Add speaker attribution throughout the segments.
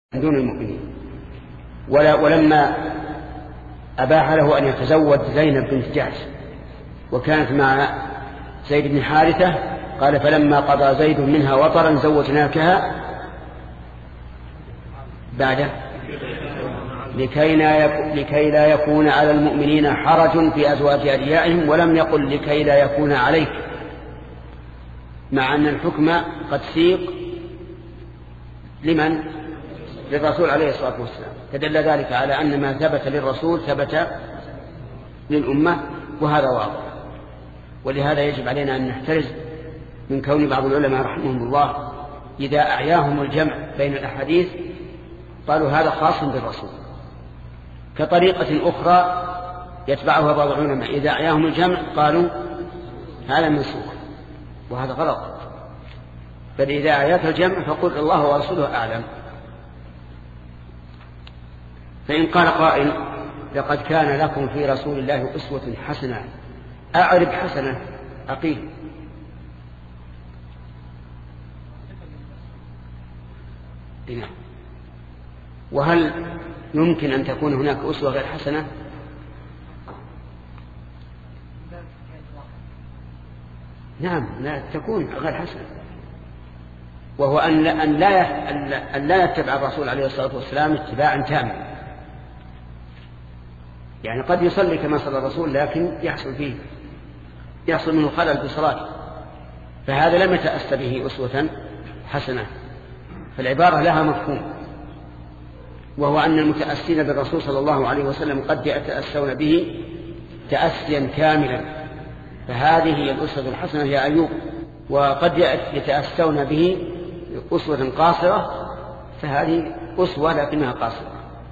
Speaker 1: من دون المؤمنين. ولما أباح له أن يتزوج زينب بنت جحش وكانت مع زيد بن حارثة قال فلما قضى زيد منها وطرا زوجناكها بعد لكي لا يكون على المؤمنين حرج في أزواج أدعيائهم، ولم يقل لكي لا يكون عليك، مع أن الحكم قد سيق لمن؟ للرسول عليه الصلاة والسلام. فدل ذلك على أن ما ثبت للرسول ثبت للأمة، وهذا واضح. ولهذا يجب علينا أن نحترز من كون بعض العلماء رحمهم الله إذا أعياهم الجمع بين الأحاديث قالوا هذا خاص بالرسول، كطريقة أخرى يتبعها بعض العلماء إذا أعياهم الجمع قالوا هذا منسوخ، وهذا غلط. بل إذا أعياك الجمع فقل الله ورسوله أعلم. فإن قال قائل لقد كان لكم في رسول الله أسوة حسنة، أعرب حسنة أقيل. وهل يمكن أن تكون هناك أسوة غير حسنة؟ نعم، لا تكون غير حسنة، وهو أن لا يتبع الرسول عليه الصلاة والسلام اتباعا تاما. يعني قد يصلي كما صلى الرسول لكن يحصل منه خلل في صلاته، فهذا لم يتأسى به أسوة حسنة. فالعبارة لها مفهوم، وهو أن المتأسين بالرسول صلى الله عليه وسلم قد يتأسون به تأسيا كاملا، فهذه هي الأسوة الحسنة يا أيوب. وقد يتأسون به أسوة قاصرة، فهذه أسوة لكنها قاصرة.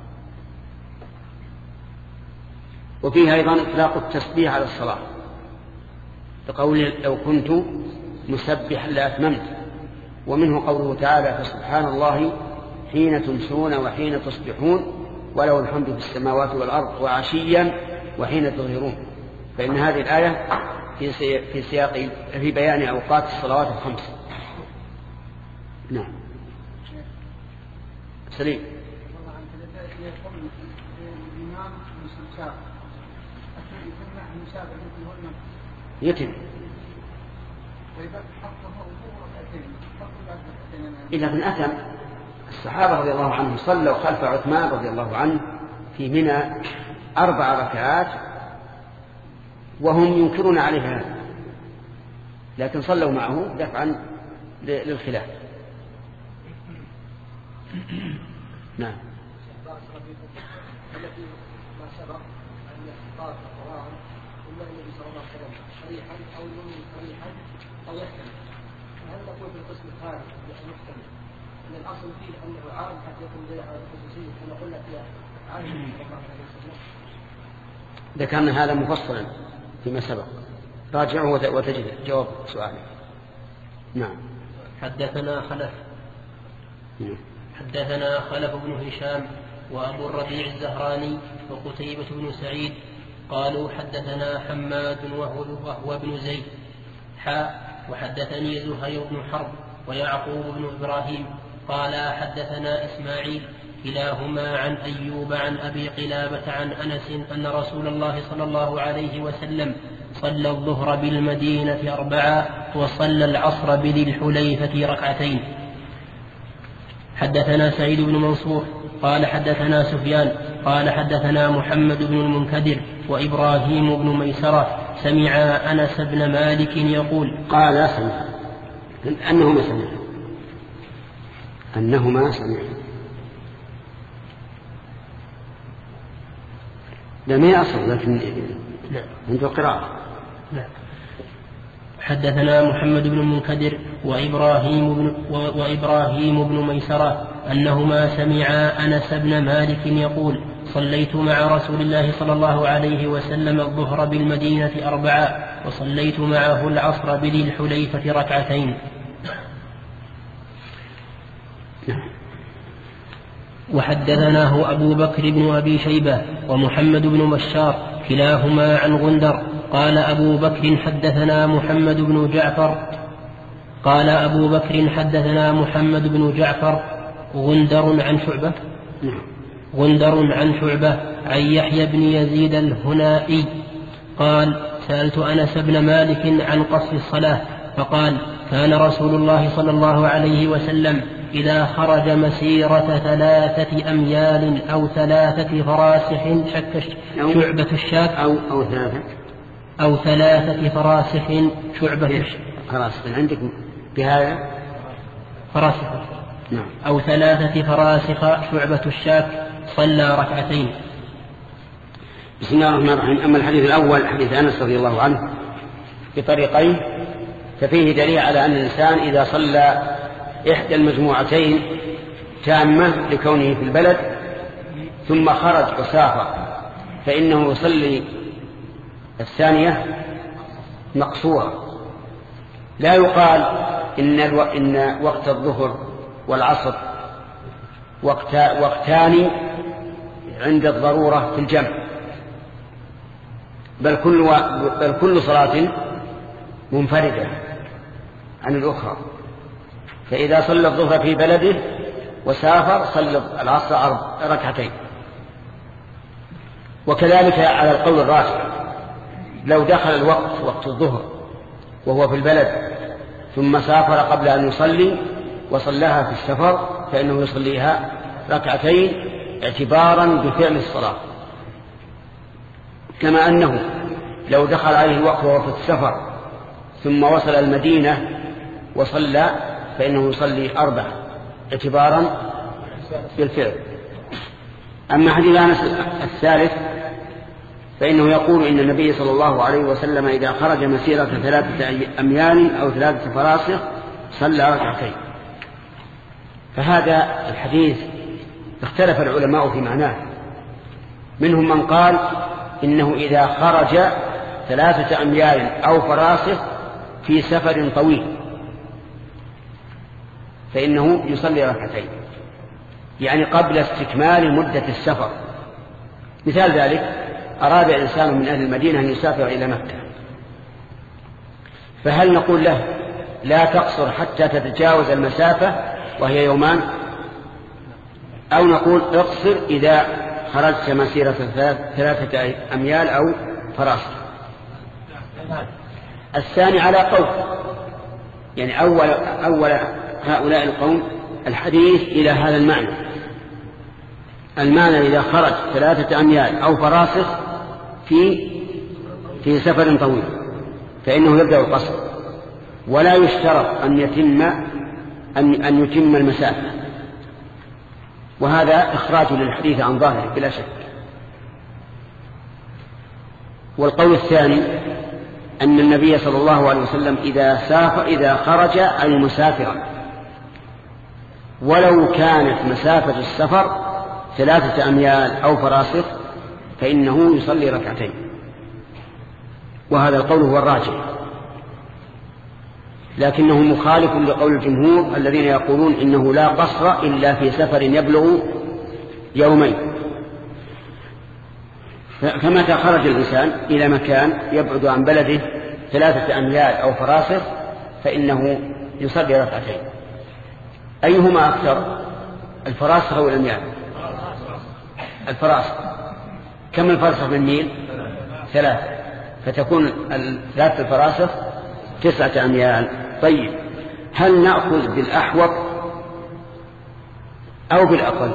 Speaker 1: وفيها أيضا إطلاق التسبيح على الصلاة، بقول لو كنت مسبحا لأتممت. ومنه قوله تعالى فسبحان الله حين تمسون وحين تصبحون وله الحمد في السماوات والأرض وعشيا وحين تظهرون. فإن هذه الآية في سياق في بيان أوقات الصلوات الخمس. نعم سليم. يتم إذا من أثم. الصحابة رضي الله عنهم صلوا خلف عثمان رضي الله عنه في منى 4 ركعات وهم ينكرون عليه هذا، لكن صلوا معه دفعا للخلاف. نعم. صريحا أو يؤمن صريحا أو يحتمل، هل نقول في القسم الثاني المحتمل أن الأصل فيه أنه عارض حتى يكون دليل على الخصوصية كما قلنا في عارض صلى الله عليه وسلم؟ ذكرنا هذا مفصلا فيما سبق، راجعه وتجد جواب سؤالك. نعم.
Speaker 2: حدثنا خلف بن هشام وأبو الربيع الزهراني وقتيبة بن سعيد قالوا حدثنا حماد وهو ابن زيد وحدثني زهير بن حرب ويعقوب بن إبراهيم قال حدثنا إسماعيل كلاهما عن أيوب عن أبي قلابة عن أنس أن رسول الله صلى الله عليه وسلم صلى الظهر بالمدينة 4 وصلى العصر بذي الحليفة 2. حدثنا سعيد بن منصور قال حدثنا سفيان قال حدثنا محمد بن المنكدر وإبراهيم بن ميسرة سمع أنس بن مالك يقول
Speaker 1: قال سمع أنهما سمع لم يأصل لكن عنده قراءة.
Speaker 2: حدثنا محمد بن المنكدر وإبراهيم بن ميسرة أنهما سمعا أنس بن مالك يقول صليت مع رسول الله صلى الله عليه وسلم الظهر بالمدينة 4 وصليت معه العصر بذي الحليفة 2. وحدثناه أبو بكر بن أبي شيبة ومحمد بن بشار كلاهما عن غندر قال أبو بكر حدثنا محمد بن جعفر غندر عن شعبة غندر عن شعبة عن يحيى بن يزيد الهنائي قال سألت أنس بن مالك عن قصر الصلاة فقال كان رسول الله صلى الله عليه وسلم إذا خرج مسيرة 3 أميال أو 3 فراسخ شك شعبة الشاك أو 3 فراسخ شعبة الشاك
Speaker 1: فراسخ عندك بهذا
Speaker 2: فراسخ
Speaker 1: نعم.
Speaker 2: أو 3 فراسخ شعبة الشاك صلى ركعتين.
Speaker 1: بسم الله الرحمن الرحيم. أما الحديث الأول حديث أنس رضي الله عنه بطريقين ففيه دليل على أن الإنسان إذا صلى إحدى المجموعتين تامة لكونه في البلد ثم خرج وسافر فإنه يصلي الثانية مقصورة. لا يقال إن وقت الظهر والعصر وقتان عند الضرورة في الجمع، بل كل صلاة منفردة عن الأخرى. فإذا صلى الظهر في بلده وسافر صلى العصر 2 وكذلك على القول الراجح لو دخل الوقت وقت الظهر وهو في البلد ثم سافر قبل أن يصلي وصلىها في السفر فإنه يصليها 2 اعتبارا بفعل الصلاة، كما أنه لو دخل عليه الوقت وهو في السفر ثم وصل المدينة وصلى فإنه يصلي 4 اعتبارا بالفعل. أما حديث أنس الثالث فإنه يقول إن النبي صلى الله عليه وسلم إذا خرج مسيرة 3 أميال أو 3 فراسخ صلى 2. فهذا الحديث اختلف العلماء في معناه، منهم من قال إنه إذا خرج 3 أميال أو فراسخ في سفر طويل فإنه يصلي 2 يعني قبل استكمال مدة السفر. مثال ذلك أراد إنسان من أهل المدينة أن يسافر إلى مكة، فهل نقول له لا تقصر حتى تتجاوز المسافة وهي 2 يوم، أو نقول اقصر إذا خرجت مسيرة 3 أميال أو فراسخ؟ الثاني على قول، يعني أول هؤلاء القوم الحديث إلى هذا المعنى إذا خرج 3 أميال أو فراسخ في سفر طويل فإنه يبدأ القصر، ولا يشترط أن يتم المسافة، وهذا إخراج للحديث عن ظاهره بلا شك. والقول الثاني أن النبي صلى الله عليه وسلم إذا خرج أي مسافرا ولو كانت مسافة السفر 3 أميال أو فراسخ فإنه يصلي 2، وهذا القول هو الراجح، لكنه مخالف لقول الجمهور الذين يقولون إنه لا قصر إلا في سفر يبلغ 2 يوم. فمتى خرج الإنسان إلى مكان يبعد عن بلده 3 أميال أو فراسخ فإنه يصلي 2. أيهما أكثر، الفراسخ أو الأميال؟ الفراسخ. كم الفرسخ من ميل؟ 3، فتكون 3 الفراسخ 9 أميال. طيب، هل نأخذ بالأحوط أو بالأقل؟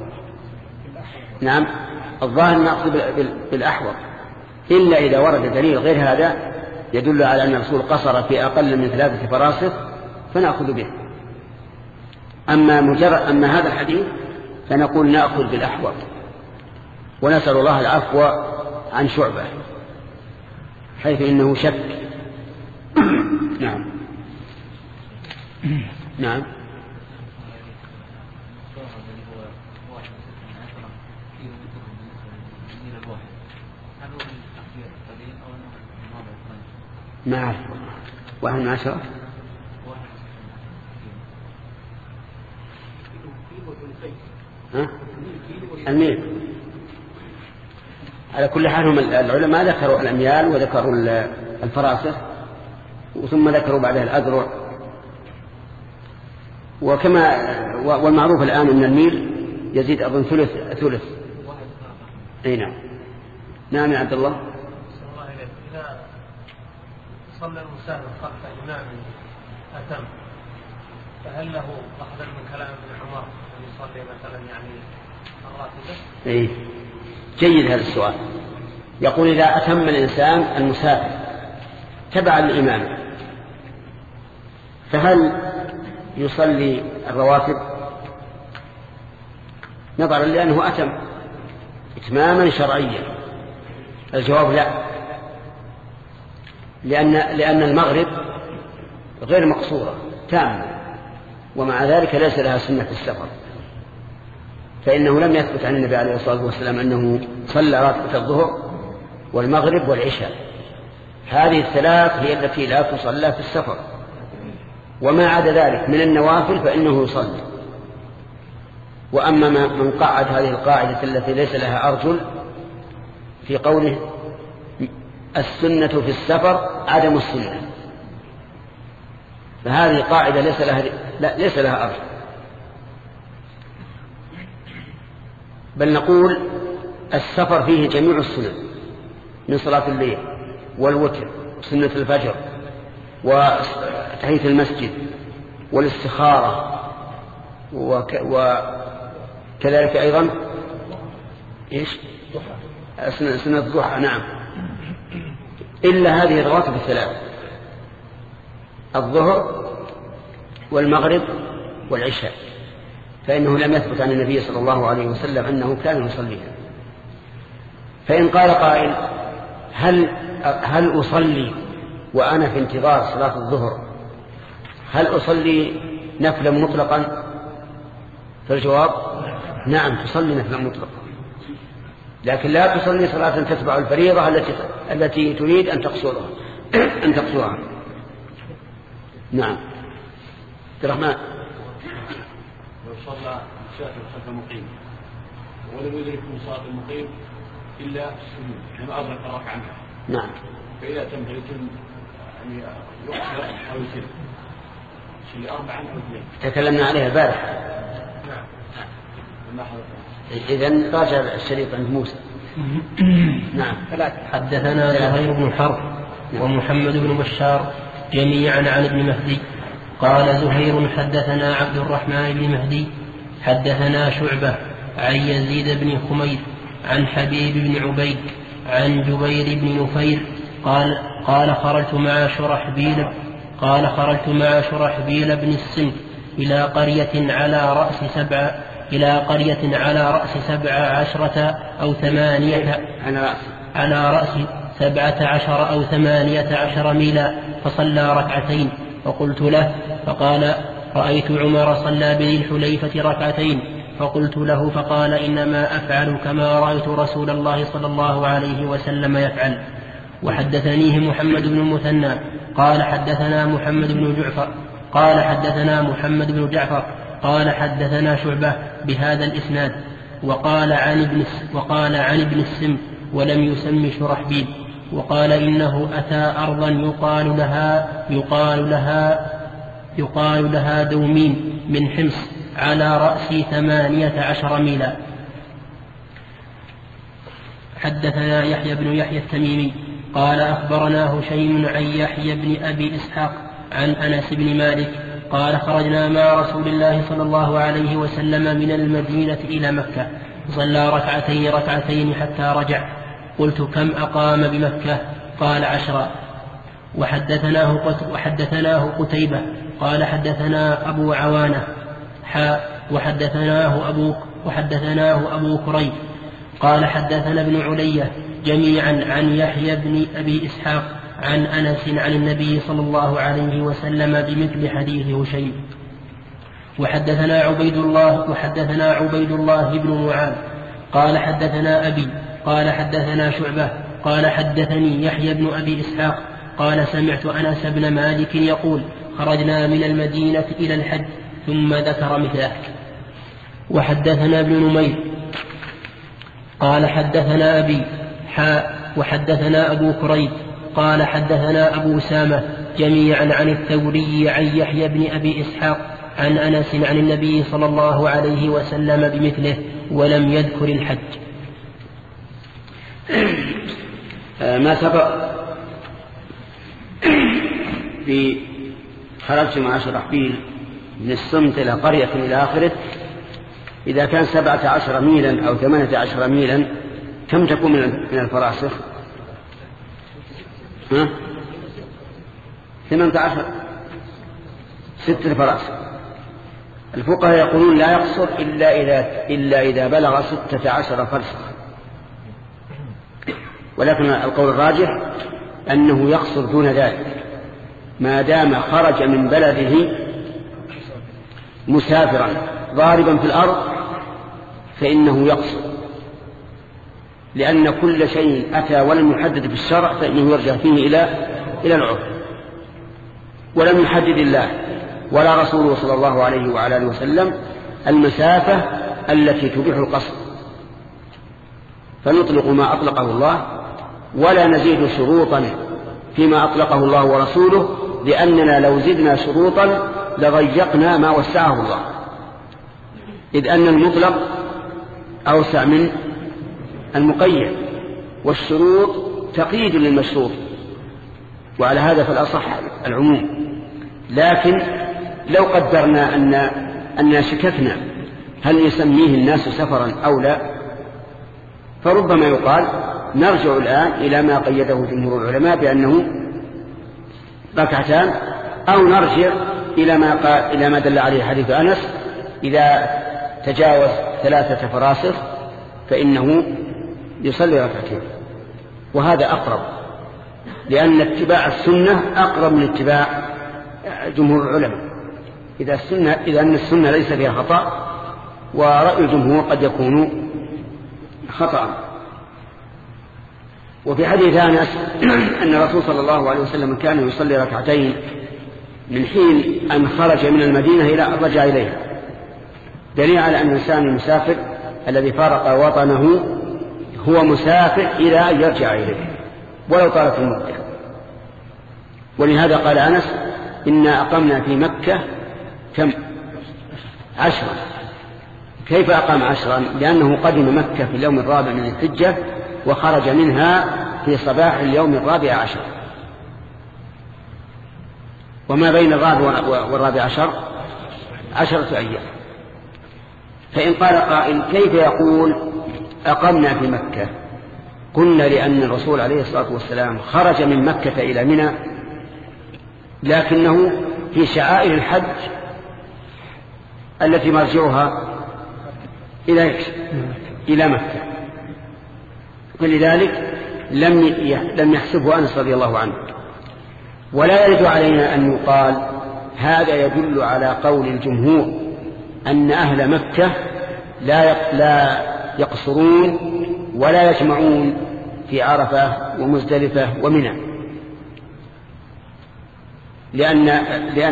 Speaker 1: نعم، الظاهر نأخذ بالأحوط، إلا إذا ورد دليل غير هذا يدل على أن الرسول قصر في أقل من 3 فراسخ فنأخذ به. أما هذا الحديث فنقول نأخذ بالأحوط، ونسأل الله العفو عن شعبة حيث إنه شك. نعم نعم. ما أعرف 1 من 10. الميل. على كل حال هم العلماء ذكروا الأميال وذكروا الفراسخ ثم ذكروا بعدها الأذرع، والمعروف الآن أن الميل يزيد أظن ثلث. أي نعم. نعم يا عبد الله.
Speaker 3: إذا صلى المسافر خلف إمام أتم فهل له أخذا من كلام ابن عمر أن يصلي مثلا يعني الراتبة؟
Speaker 1: إيه جيد هذا السؤال. يقول إذا أتم الإنسان المسافر تبع الإمام فهل يصلي الرواتب؟ نظرا لأنه أتم إتماما شرعيا. الجواب لا، لأن المغرب غير مقصورة تامة، ومع ذلك ليس لها سنة في السفر، فإنه لم يثبت عن النبي عليه الصلاة والسلام أنه صلى راتبة الظهر والمغرب والعشاء. هذه الثلاث هي التي لا تصلى في السفر، وما عدا ذلك من النوافل فإنه يصلي. وأما من قعد هذه القاعدة التي ليس لها أرجل في قوله السنة في السفر عدم السنة، فهذه قاعدة ليس لها أرجل، بل نقول السفر فيه جميع السنن من صلاة الليل والوتر وسنة الفجر وتحية المسجد والاستخارة وكذلك أيضا سنة الضحى. نعم، إلا هذه الرواتب الثلاث: الظهر والمغرب والعشاء، فإنه لم يثبت عن النبي صلى الله عليه وسلم أنه كان يصليها. فإن قال قائل هل أصلي وأنا في انتظار صلاة الظهر هل أصلي نفلا مطلقا؟ فالجواب نعم، تصلي نفلا مطلقا، لكن لا تصلي صلاة تتبع الفريضة التي تريد أن تقصرها. نعم. عبد الرحمن.
Speaker 4: لو صلى مسافر خلف المقيم ولم يدرك من صلاة المقيم إلا السجود لما أدرك الركعة عنها.
Speaker 1: نعم.
Speaker 4: فإذا تم يعني يقصر أو يسر يصلي 4 أو 2.
Speaker 1: تكلمنا عليها البارحة.
Speaker 4: نعم.
Speaker 1: إذن راجع الشريط عند موسى. نعم.
Speaker 2: حدثنا زهير بن حرب ومحمد بن بشار جميعا عن ابن مهدي قال زهير حدثنا عبد الرحمن بن مهدي حدثنا شعبة عن يزيد بن خمير عن حبيب بن عبيد عن جبير بن نفير قال خرجت مع شرحبيل بن السن إلى قرية على رأس 17 أو 8 على رأس 17 أو 18 ميلا، فصلى ركعتين، فقلت له فقال رأيت عمر صلى بذي الحليفة ركعتين، فقلت له فقال إنما أفعل كما رأيت رسول الله صلى الله عليه وسلم يفعل. وحدثنيه محمد بن المثنى قال حدثنا محمد بن جعفر قال حدثنا شعبة بهذا الإسناد وقال عن ابن السم ولم يسم شرحبيل، وقال إنه أتى أرضا يقال لها دومين من حمص على رأس 18 ميلا. حدثنا يحيى بن يحيى التميمي قال أخبرنا هشيم عن يحيى بن أبي إسحاق عن أنس بن مالك قال خرجنا مع رسول الله صلى الله عليه وسلم من المدينة إلى مكة، صلى ركعتين حتى رجع. قلت كم أقام بمكة؟ قال 10. وحدثناه قتيبة قال حدثنا أبو عوانة وحدثناه أبو كريب قال حدثنا ابن علية جميعا عن يحيى بن أبي إسحاق عن أنس عن النبي صلى الله عليه وسلم بمثل حديث هشيم. وحدثنا عبيد الله بن معاذ قال حدثنا أبي قال حدثنا شعبة قال حدثني يحيى بن أبي إسحاق قال سمعت أنس بن مالك يقول خرجنا من المدينة إلى الحج، ثم ذكر مثله. وحدثنا ابن نمير قال حدثنا أبي وحدثنا أبو كريب قال حدثنا أبو أسامة جميعا عن الثوري عن يحيى بن أبي إسحاق عن أنس عن النبي صلى الله عليه وسلم بمثله ولم يذكر الحج.
Speaker 1: ما سبق في خرجت مع شرحبيل من الصمت إلى قرية إلى آخره، إذا كان 17 ميلا أو 18 ميلا كم تكون من الفراسخ؟ 18 6 فراسخ. الفقهاء يقولون لا يقصر إلا إذا بلغ 16 فرسخ، ولكن القول الراجح أنه يقصر دون ذلك ما دام خرج من بلده مسافرا ضاربا في الأرض فإنه يقصر، لأن كل شيء أتى ولم يحدد في الشرع فإنه يرجع فيه إلى العرف، ولم يحدد الله ولا رسوله صلى الله عليه وعلى آله وسلم المسافة التي تبيح القصر، فنطلق ما أطلقه الله ولا نزيد شروطا فيما أطلقه الله ورسوله، لأننا لو زدنا شروطا لضيقنا ما وسعه الله، إذ أن المطلق أوسع من المقيد، والشروط تقييد للمشروط، وعلى هذا فالأصح العموم. لكن لو قدرنا أننا شككنا هل يسميه الناس سفرا أو لا، فربما يقال نرجع الآن إلى ما قيده جمهور العلماء بأنه ركعتان، أو نرجع إلى ما دل عليه حديث أنس إذا تجاوز 3 فراسخ فإنه يصلي ركعتين، وهذا أقرب، لأن اتباع السنة أقرب من اتباع جمهور العلماء إذا أن السنة ليس فيها خطأ، ورأي الجمهور قد يكون خطأ. وفي حديث أنس أن الرسول صلى الله عليه وسلم كان يصلي ركعتين من حين أن خرج من المدينة إلى أن رجع إليها، دليل على أن الإنسان المسافر الذي فارق وطنه هو مسافر إلى أن يرجع إليه ولو طالت المدة. ولهذا قال أنس إنا أقمنا في مكة كم 10. كيف أقام 10؟ لأنه قدم مكة في اليوم 4 من الحجة وخرج منها في صباح اليوم 14، وما بين 14 10 أيام. فإن قال قائل كيف يقول أقمنا في مكة؟ قلنا لأن الرسول عليه الصلاة والسلام خرج من مكة إلى منى، لكنه في شعائر الحج التي مرجعها إلى مكة، ولذلك لم يحسبه أنس رضي الله عنه. ولا يرد علينا أن يقال هذا يدل على قول الجمهور أن أهل مكة لا يقصرون ولا يجمعون في عرفة ومزدلفة ومنى، لأن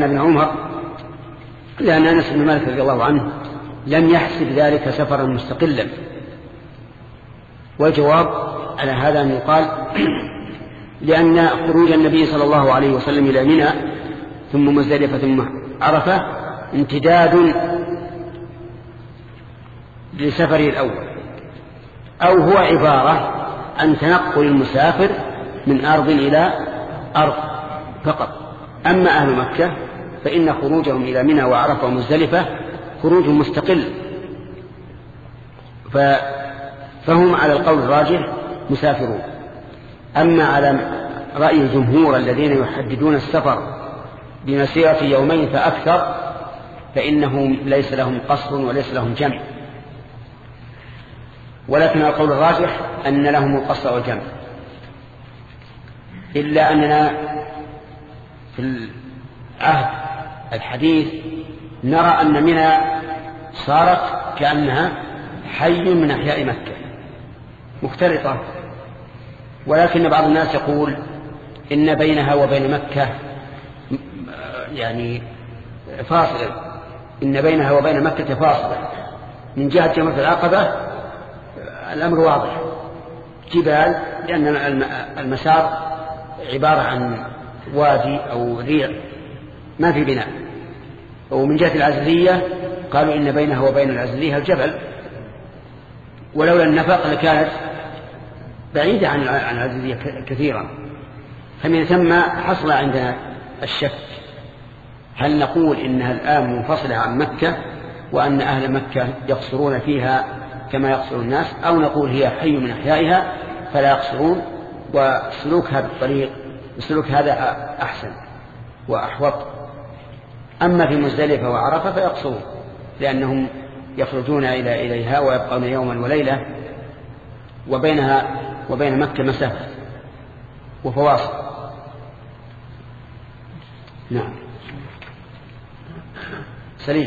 Speaker 1: أنس بن مالك رضي الله عنه لم يحسب ذلك سفرا مستقلا. والجواب على هذا أن يقال لأن خروج النبي صلى الله عليه وسلم إلى منى ثم مزدلفة ثم عرفة امتداد لسفره الأول، أو هو عبارة عن تنقل المسافر من أرض إلى أرض فقط. أما أهل مكة فإن خروجهم إلى منى وعرفة ومزدلفة خروج مستقل، فهم على القول الراجح مسافرون. أما على رأي الجمهور الذين يحددون السفر بمسيرة يومين فأكثر فإنهم ليس لهم قصر وليس لهم جمع، ولكن القول الراجح أن لهم القصر والجمع، إلا أننا في العهد الحديث نرى أن منى صارت كأنها حي من أحياء مكة مختلطة، ولكن بعض الناس يقول إن بينها وبين مكة يعني فاصلة، إن بينها وبين مكة فاصلة. من جهة جمرة العقبة الأمر واضح، جبال، لأن المسار عبارة عن وادي أو ريع ما في بناء، ومن جهة العزلية قالوا إن بينها وبين العزلية الجبل، ولولا النفق لكانت بعيدة عن العزلية كثيرا. فمن ثم حصل عندنا الشك، هل نقول إنها الآن منفصلة عن مكة وأن أهل مكة يقصرون فيها كما يقصر الناس، أو نقول هي حي من أحيائها فلا يقصرون، وسلوكها بالطريق السلوك هذا أحسن وأحوط. أما في مزدلفة وعرفة فيقصرون، لأنهم يخرجون إليها ويبقون يوما وليلة، وبينها وبين مكة مسافة وفواصل. نعم. سليم.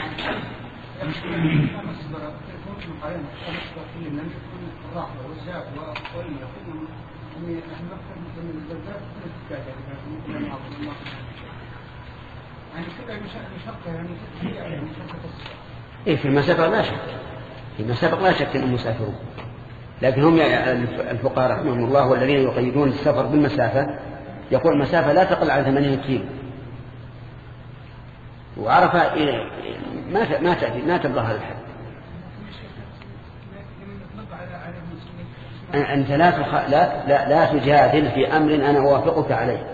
Speaker 1: في المسافة لا شك، في المسافة لا شك أنهم مسافرون، لكن هم الفقهاء رحمهم الله والذين يقيدون السفر بالمسافة يقول المسافة لا تقل على 80 كيلو، وعرفة ما تبلغ هذا الحد. أنت لا تجادل في أمر أنا أوافقك عليه.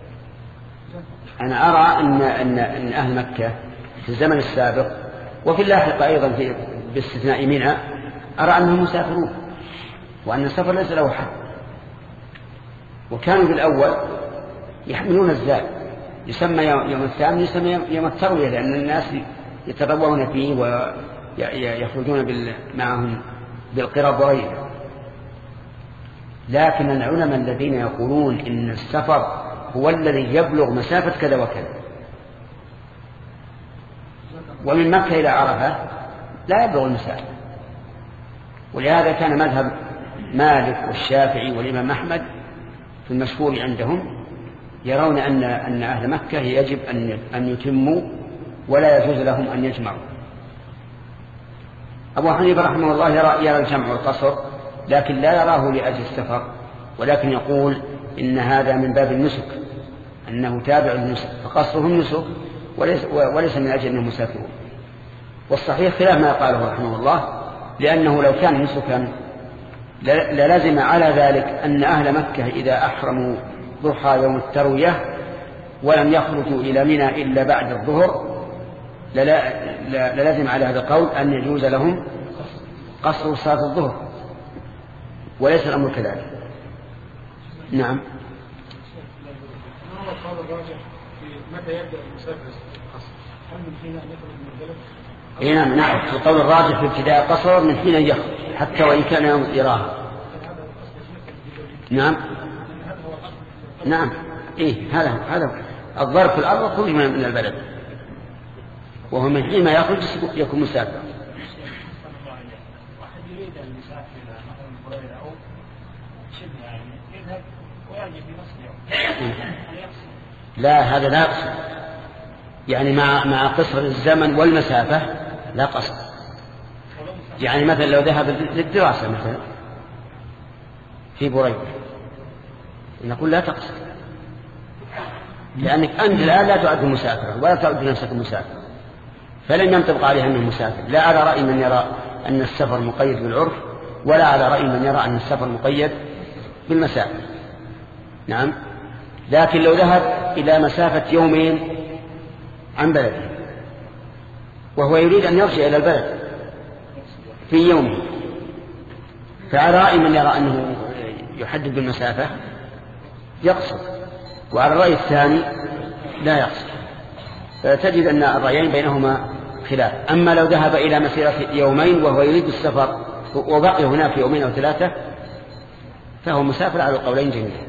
Speaker 1: أنا أرى أن أهل مكة في الزمن السابق وفي اللاحق أيضا باستثناء منى أرى أنهم مسافرون، وأن السفر ليس له حد. وكانوا بالأول يحملون الزاد، يسمى يوم الثامن يسمى يوم التروية، لأن الناس يتروون فيه ويخرجون معهم بالقرب وغيره. لكن العلماء الذين يقولون إن السفر هو الذي يبلغ مسافة كذا وكذا، ومن مكة إلى عرفة لا يبلغ المسافة. ولهذا كان مذهب مالك والشافعي والإمام أحمد في المشهور عندهم يرون أن أهل مكة يجب أن يتموا ولا يجوز لهم أن يجمعوا. أبو حنيفة رحمه الله يرى الجمع والقصر، لكن لا يراه لأجل السفر، ولكن يقول إن هذا من باب النسك، أنه تابع للنسك، فقصرهم نسك وليس من أجل أنهم مسافرون. والصحيح خلاف ما قاله رحمه الله، لأنه لو كان نسكا للازم على ذلك أن أهل مكة إذا أحرموا ضحى يوم التروية ولم يخرجوا إلى منى إلا بعد الظهر للازم على هذا القول أن يجوز لهم قصر صلاة الظهر، وليس الأمر كذلك. نعم.
Speaker 4: متى يبدأ المسافر القصر؟ هل من حين أن يخرج من البلد؟
Speaker 1: نعم، في القول الراجح في ابتداء القصر من حين أن يخرج حتى وإن كان يوم الإراهة. نعم. نعم. هذا الظرف في الأرض خروج من البلد، وهو من حين ما يخرج يكون مسافر.
Speaker 3: واحد يريد أن يسافر إلى مثلا بريدة أو شبه يذهب ويرجع في نصف يوم.
Speaker 1: لا، هذا لا قصر، يعني مع قصر الزمن والمسافة لا قصر. يعني مثلا لو ذهب للدراسة مثلا في بريدة نقول لا تقصر، لأنك أنت الآن لا تعد مسافرا ولا تعد نفسك مسافرا، فلن ينطبق عليها أنه مسافر. لا على رأي من يرى أن السفر مقيد بالعرف، ولا على رأي من يرى أن السفر مقيد بالمسافة. نعم. لكن لو ذهب إلى مسافة يومين عن بلده وهو يريد أن يرجع إلى البلد في يومه، فعلى رأي من يرى أنه يحدد بالمسافة يقصر، وعلى الرأي الثاني لا يقصر. فتجد أن الرأيين بينهما خلاف. أما لو ذهب إلى مسيرة يومين وهو يريد السفر وبقي هناك يومين أو ثلاثة فهو مسافر على القولين جميعا.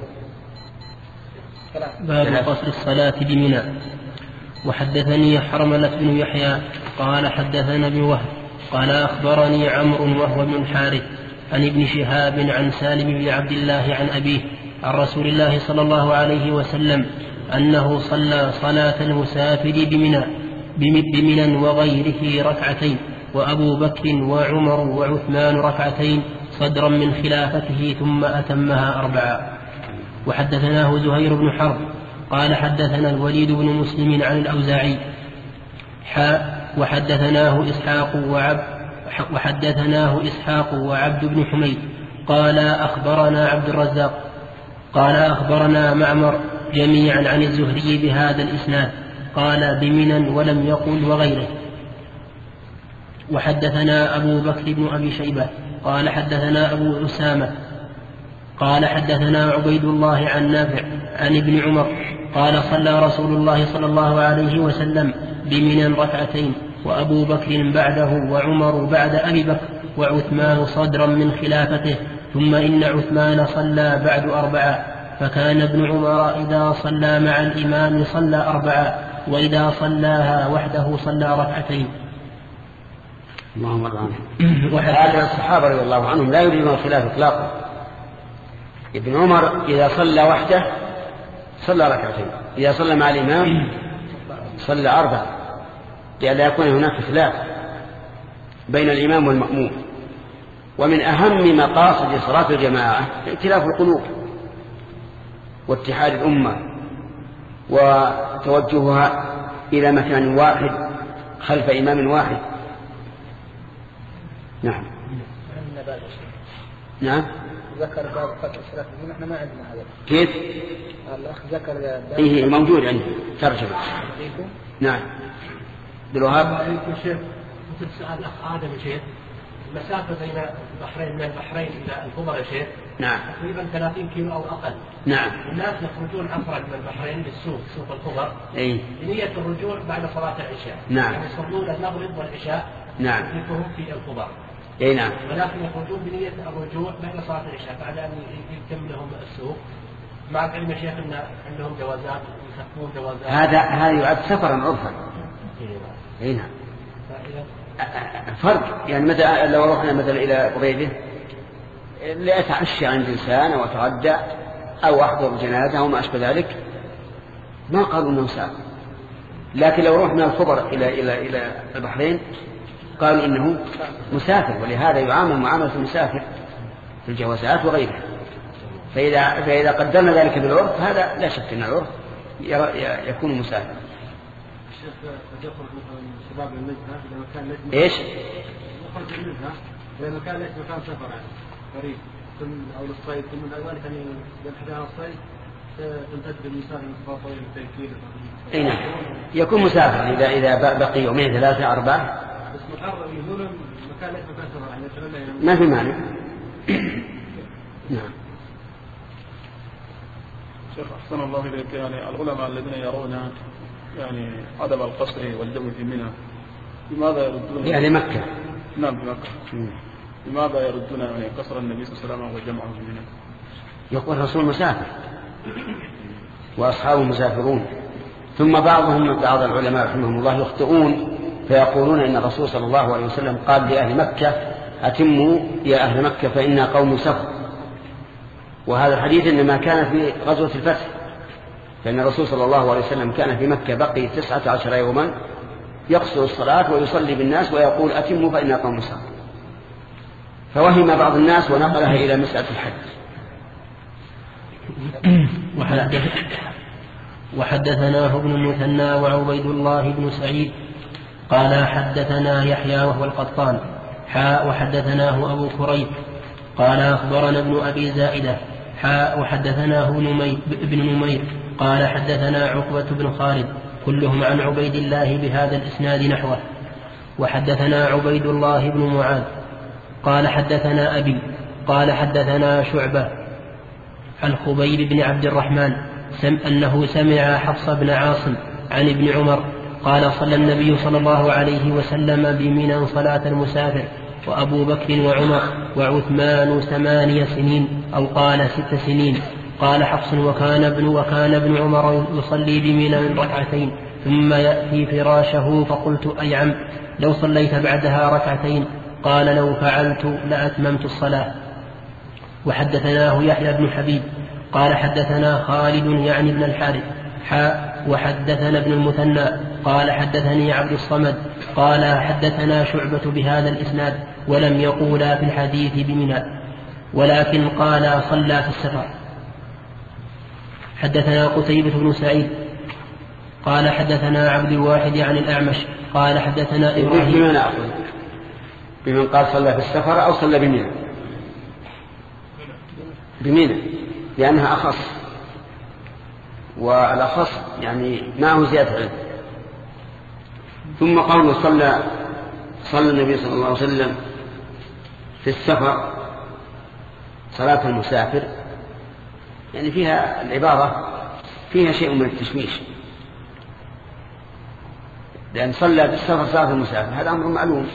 Speaker 2: باب قصر الصلاة بمنى. وحدثني حرملة بن يحيى قال حدثنا ابن وهب قال أخبرني عمرو وهو بن الحارث عن ابن شهاب عن سالم بن عبد الله عن أبيه عن رسول الله صلى الله عليه وسلم أنه صلى صلاة المسافر بمنى وغيره ركعتين، وأبو بكر وعمر وعثمان ركعتين صدرا من خلافته، ثم أتمها 4. وحدثناه زهير بن حرب قال حدثنا الوليد بن مسلم عن الأوزاعي وحدثناه إسحاق وعبد بن حميد قال أخبرنا عبد الرزاق قال أخبرنا معمر جميعا عن الزهري بهذا الإسناد قال بمنى ولم يقل وغيره. وحدثنا أبو بكر بن أبي شيبة قال حدثنا أبو أسامة قال حدثنا عبيد الله عن نافع عن ابن عمر قال صلى رسول الله صلى الله عليه وسلم بمنى ركعتين وأبو بكر بعده وعمر بعد أبي بكر وعثمان صدرا من خلافته ثم إن عثمان صلى بعد 4 فكان ابن عمر إذا صلى مع الإمام صلى 4 وإذا صلاها وحده صلى 2.
Speaker 1: اللهم ارض عنهم. وهذا الصحابة رضي الله عنهم لا يريدون الخلاف إطلاقا. ابن عمر إذا صلى وحده صلى 2، إذا صلى مع الإمام صلى 4، لئلا يكون هناك خلاف بين الإمام والمأموم. ومن أهم مقاصد صلاة الجماعة ائتلاف القلوب واتحاد الأمة وتوجهها إلى مكان واحد خلف إمام واحد. نعم. نعم.
Speaker 5: ذكر باب قتل الصلاة نحن ما عندنا هذا.
Speaker 1: كيف؟
Speaker 5: الأخ ذكر
Speaker 1: إيه موجود عندي ترجمة. نعم. بالوهاب.
Speaker 3: شيخ مثل سؤال الأخ آدم شيخ المسافة بين البحرين من البحرين إلى الخبر يا شيخ
Speaker 1: نعم
Speaker 3: تقريبا 30 كيلو أو أقل.
Speaker 1: نعم.
Speaker 3: الناس يخرجون عفوا من البحرين للسوق سوق الخبر بنية الرجوع بعد صلاة العشاء.
Speaker 1: نعم.
Speaker 3: يعني يصلون المغرب والعشاء.
Speaker 1: نعم.
Speaker 3: يكونون في الخبر.
Speaker 1: نعم.
Speaker 3: ولكن يخرجون بنية الرجوع بعد صلاة العشاء بعد أن يتم لهم السوق. مع العلم يا شيخ أن عندهم جوازات يسمون جوازات.
Speaker 1: هذا يعد سفرا عرفا. نعم. فرق يعني متى لو رحنا مثلا إلى قريبه لأتعشى عند إنسان أو أتغدى أو أحضر جنازة أو ما أشبه ذلك ما قالوا أنه سافر. لكن لو رحنا الخبر إلى البحرين قالوا إنه مسافر، ولهذا يعامل معاملة المسافر في الجوازات وغيرها. فإذا قدرنا ذلك بالعرف هذا لا شك أن العرف يكون مسافر.
Speaker 4: الشيخ يخرج مثلا شباب اللجنة إلى مكان ليس
Speaker 1: إيش؟
Speaker 4: يخرج منها إلى مكان ليس مكان سفر يعني قريب أو للصيد ثم ذلك أن ينحدها الصيد تمتد بالمسافة من طويل 200 كيلو.
Speaker 1: أي نعم يكون مسافر إذا بقي يومين 3 4.
Speaker 4: بس محرر يقولون مكان ليس مكان سفر يعني
Speaker 1: ما في مانع. نعم.
Speaker 6: شيخ أحسن الله إليك يعني العلماء الذين يرون يعني عدم القصر والجمع في منى لماذا يردون
Speaker 1: يعني مكة؟
Speaker 6: نعم في مكة. لماذا يردون يعني قصر النبي صلى الله عليه وسلم وجمعه في منى؟
Speaker 1: يقول الرسول مسافر وأصحابه مسافرون. ثم بعض العلماء رحمهم الله يخطئون فيقولون إن الرسول صلى الله عليه وسلم قال لأهل مكة أتموا يا أهل مكة فإنا قوم سفر، وهذا الحديث إنما كان في غزوة الفتح، فإن الرسول صلى الله عليه وسلم كان في مكة بقي 19 يوما يقصر الصلاة ويصلي بالناس ويقول أتموا فإنا قوم سفر، فوهم بعض الناس ونقلها إلى مسألة الحج.
Speaker 2: وحدثناه ابن المثنى وعبيد الله بن سعيد قال حدثنا يحيى وهو القطان وحدثناه أبو كريب قال أخبرنا ابن أبي زائدة وحدثناه ابن نمير قال حدثنا عقبة بن خالد كلهم عن عبيد الله بهذا الإسناد نحوه. وحدثنا عبيد الله بن معاذ قال حدثنا أبي قال حدثنا شعبة عن خبيب بن عبد الرحمن أنه سمع حفص بن عاصم عن ابن عمر قال صلى النبي صلى الله عليه وسلم بمنى صلاة المسافر وأبو بكر وعمر وعثمان 8 سنين أو قال 6 سنين. قال حفص وكان ابن عمر يصلي بمنى 2 ثم يأتي فراشه فقلت أي عم لو صليت بعدها 2 قال لو فعلت لأتممت الصلاة. وحدثناه يحيى بن حبيب قال حدثنا خالد يعني ابن الحارث وحدثنا ابن المثنى قال حدثني عبد الصمد قال حدثنا شعبة بهذا الإسناد ولم يقولا في الحديث بمنى ولكن قال صلى في السفر. حدثنا قتيبة بن سعيد قال حدثنا عبد الواحد عن الأعمش قال حدثنا إبراهيم.
Speaker 1: بمن نأخذ؟ بمن قال صلى في السفر أو صلى بمنى؟ بمنى لأنها أخص، والأخص يعني معه زيادة علم. ثم قوله صلى النبي صلى الله عليه وسلم في السفر صلاة المسافر، يعني فيها العبارة فيها شيء من التشويش، لأن صلى في السفر صلاة المسافر هذا أمر معلوم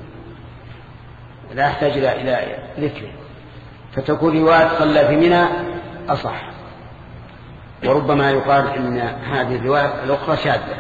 Speaker 1: لا يحتاج إلى ذكره، فتكون رواية صلى في منى أصح، وربما يقال إن هذه الرواية الأخرى شاذة.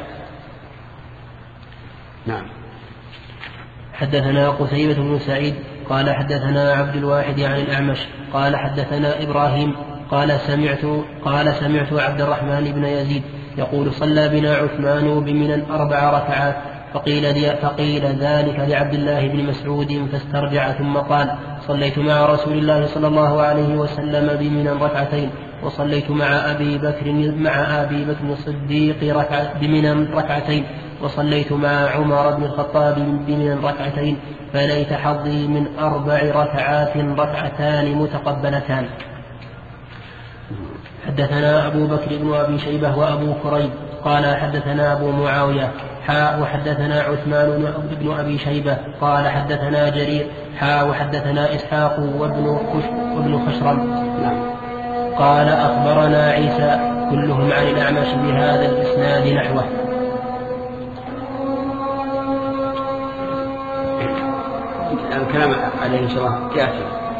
Speaker 1: نعم.
Speaker 2: حدثنا قتيبة بن سعيد قال حدثنا عبد الواحد عن الأعمش قال حدثنا إبراهيم قال سمعت عبد الرحمن بن يزيد يقول صلى بنا عثمان بمنى 4 ركعات، فقيل ذلك لعبد الله بن مسعود فاسترجع ثم قال صليت مع رسول الله صلى الله عليه وسلم بمنى 2 وصليت مع أبي بكر الصديق بمنى 2 وصليت مع عمر بن الخطاب بمنى 2 فليت حظي من 4 ركعات 2 متقبلتان. حدثنا أبو بكر بن أبي شيبة وأبو كريب قال حدثنا أبو معاوية وحدثنا عثمان بن أبي شيبة قال حدثنا جرير وحدثنا إسحاق وابن خشرم قال أخبرنا عيسى كلهم عن الأعمش بهذا الإسناد نحوه.
Speaker 1: الكلام عليه إن شاء الله كافي.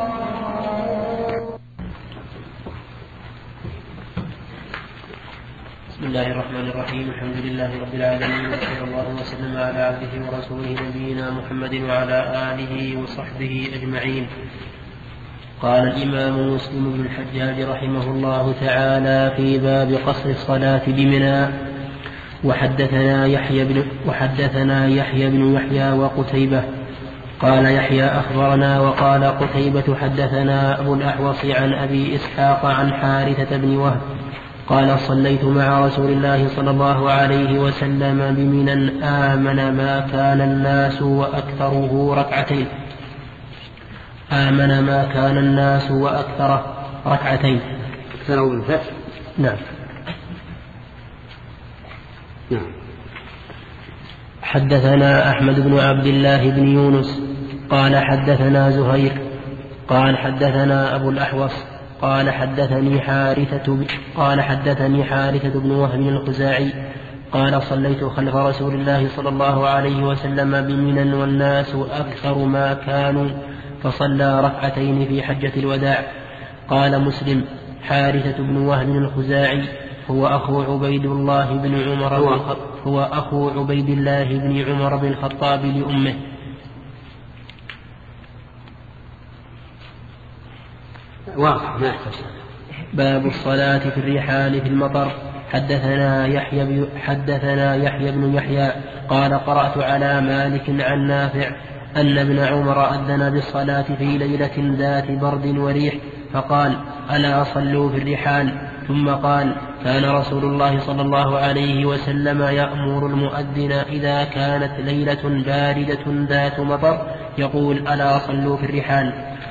Speaker 2: بسم الله الرحمن الرحيم. الحمد لله رب العالمين، وصلى الله وسلم على عبده ورسوله نبينا محمد وعلى آله وصحبه أجمعين. قال الإمام مسلم بن الحجاج رحمه الله تعالى في باب قصر الصلاة بمنى: وحدثنا يحيى بن يحيى وقتيبة قال يحيى أخبرنا وقال قتيبة حدثنا أبو الأحوص عن أبي إسحاق عن حارثة بن وهب قال صليت مع رسول الله صلى الله عليه وسلم بمنى آمن ما كان الناس وأكثره ركعتين. آمن ما كان الناس وأكثره ركعتين.
Speaker 1: أكثره بالفتح.
Speaker 2: نعم. حدثنا أحمد بن عبد الله بن يونس قال حدثنا زهير قال حدثنا أبو الأحوص قال حدثني حارثة بن وهب الخزاعي قال صليت خلف رسول الله صلى الله عليه وسلم بمنى والناس أكثر ما كانوا فصلى 2 في حجة الوداع. قال مسلم: حارثة بن وهب الخزاعي هو أخو عبيد الله بن عمر بن الخطاب لأمه. باب الصلاة في الرحال في المطر. حدثنا يحيى بن يحيى قال قرأت على مالك عن نافع أن ابن عمر أذن بالصلاة في ليلة ذات برد وريح فقال: ألا صلوا في الرحال. ثم قال: كان رسول الله صلى الله عليه وسلم يأمر المؤذن إذا كانت ليلة باردة ذات مطر يقول: ألا صلوا في الرحال.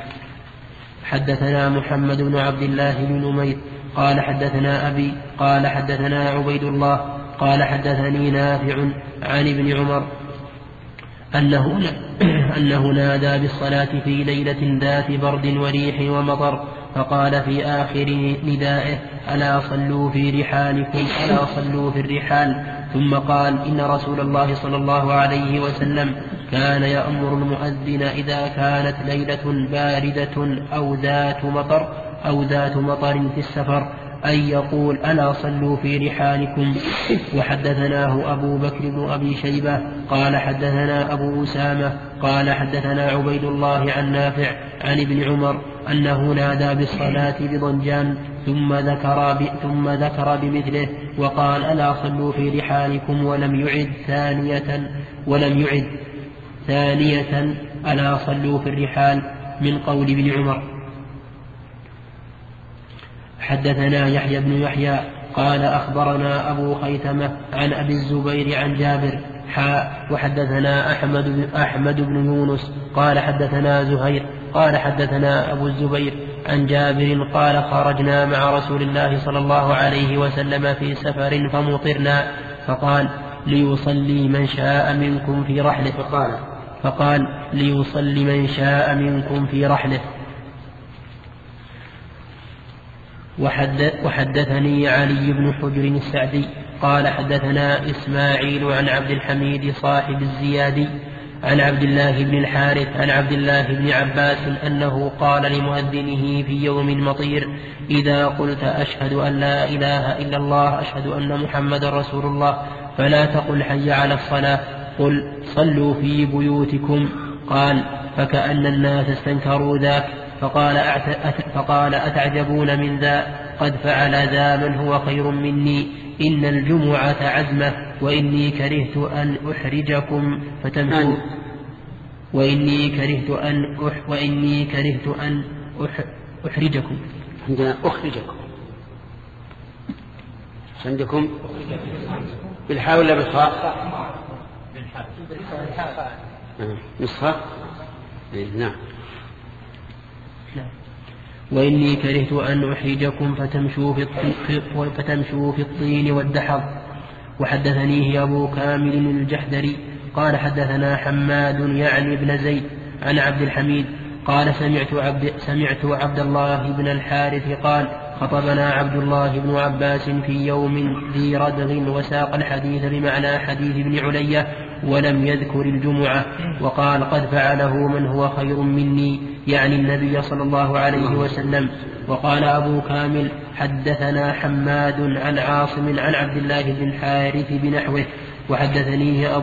Speaker 2: حدثنا محمد بن عبد الله بن نمير قال حدثنا أبي قال حدثنا عبيد الله قال حدثني نافع عن ابن عمر أنه نادى بالصلاة في ليلة ذات برد وريح ومطر فقال في آخر ندائه: ألا صلوا في رحالكم، ألا صلوا في الرحال. ثم قال: إن رسول الله صلى الله عليه وسلم كان يأمر المؤذن إذا كانت ليلة باردة أو ذات مطر في السفر أن يقول: ألا صلوا في رحالكم. وحدثناه أبو بكر بن أبي شيبة قال حدثنا أبو أسامة قال حدثنا عبيد الله عن نافع عن ابن عمر أنه نادى بالصلاة بضنجان ثم ذكر بمثله وقال: ألا صلوا في رحالكم. ولم يعد ثانية ألا صلوا في الرحال من قول ابن عمر. حدثنا يحيى بن يحيى قال أخبرنا أبو خيثمة عن أبي الزبير عن جابر وحدثنا أحمد بن يونس قال حدثنا زهير قال حدثنا أبو الزبير عن جابر قال خرجنا مع رسول الله صلى الله عليه وسلم في سفر فمطرنا فقال ليصلي من شاء منكم في رحله فقال ليصلي من شاء منكم في رحله. وحدثني علي بن حجر السعدي قال حدثنا إسماعيل عن عبد الحميد صاحب الزيادي عن عبد الله بن الحارث عن عبد الله بن عباس أنه قال لمؤذنه في يوم مطير إذا قلت أشهد أن لا إله إلا الله أشهد أن محمد رسول الله فلا تقل حي على الصلاة قل صلوا في بيوتكم. قال فكأن الناس استنكروا ذاك فقال أتعجبون من ذا قد فعل ذا من هو خير مني إن الجمعة عزمة وإني كرهت أن أحرجكم فتمشوا وإني كرهت أن أحرجكم.
Speaker 1: عندنا أخرجكم عندكم بالحاء ولا بالخاء؟ نسخة نعم.
Speaker 2: وإني كرهت أن أحرجكم فتمشوا في الطين والدحض. وحدثنيه أبو كامل الجحدري قال حدثنا حماد يعني بن زيد عن عبد الحميد قال سمعت عبد الله بن الحارث قال خطبنا عبد الله بن عباس في يوم ذي ردغ وساق الحديث بمعنى حديث ابن علية ولم يذكر الجمعة وقال قد فعله من هو خير مني يعني النبي صلى الله عليه وسلم. وقال أبو كامل حدثنا حماد عن عاصم عن عبد الله بن الحارث بنحوه. وحدثنيه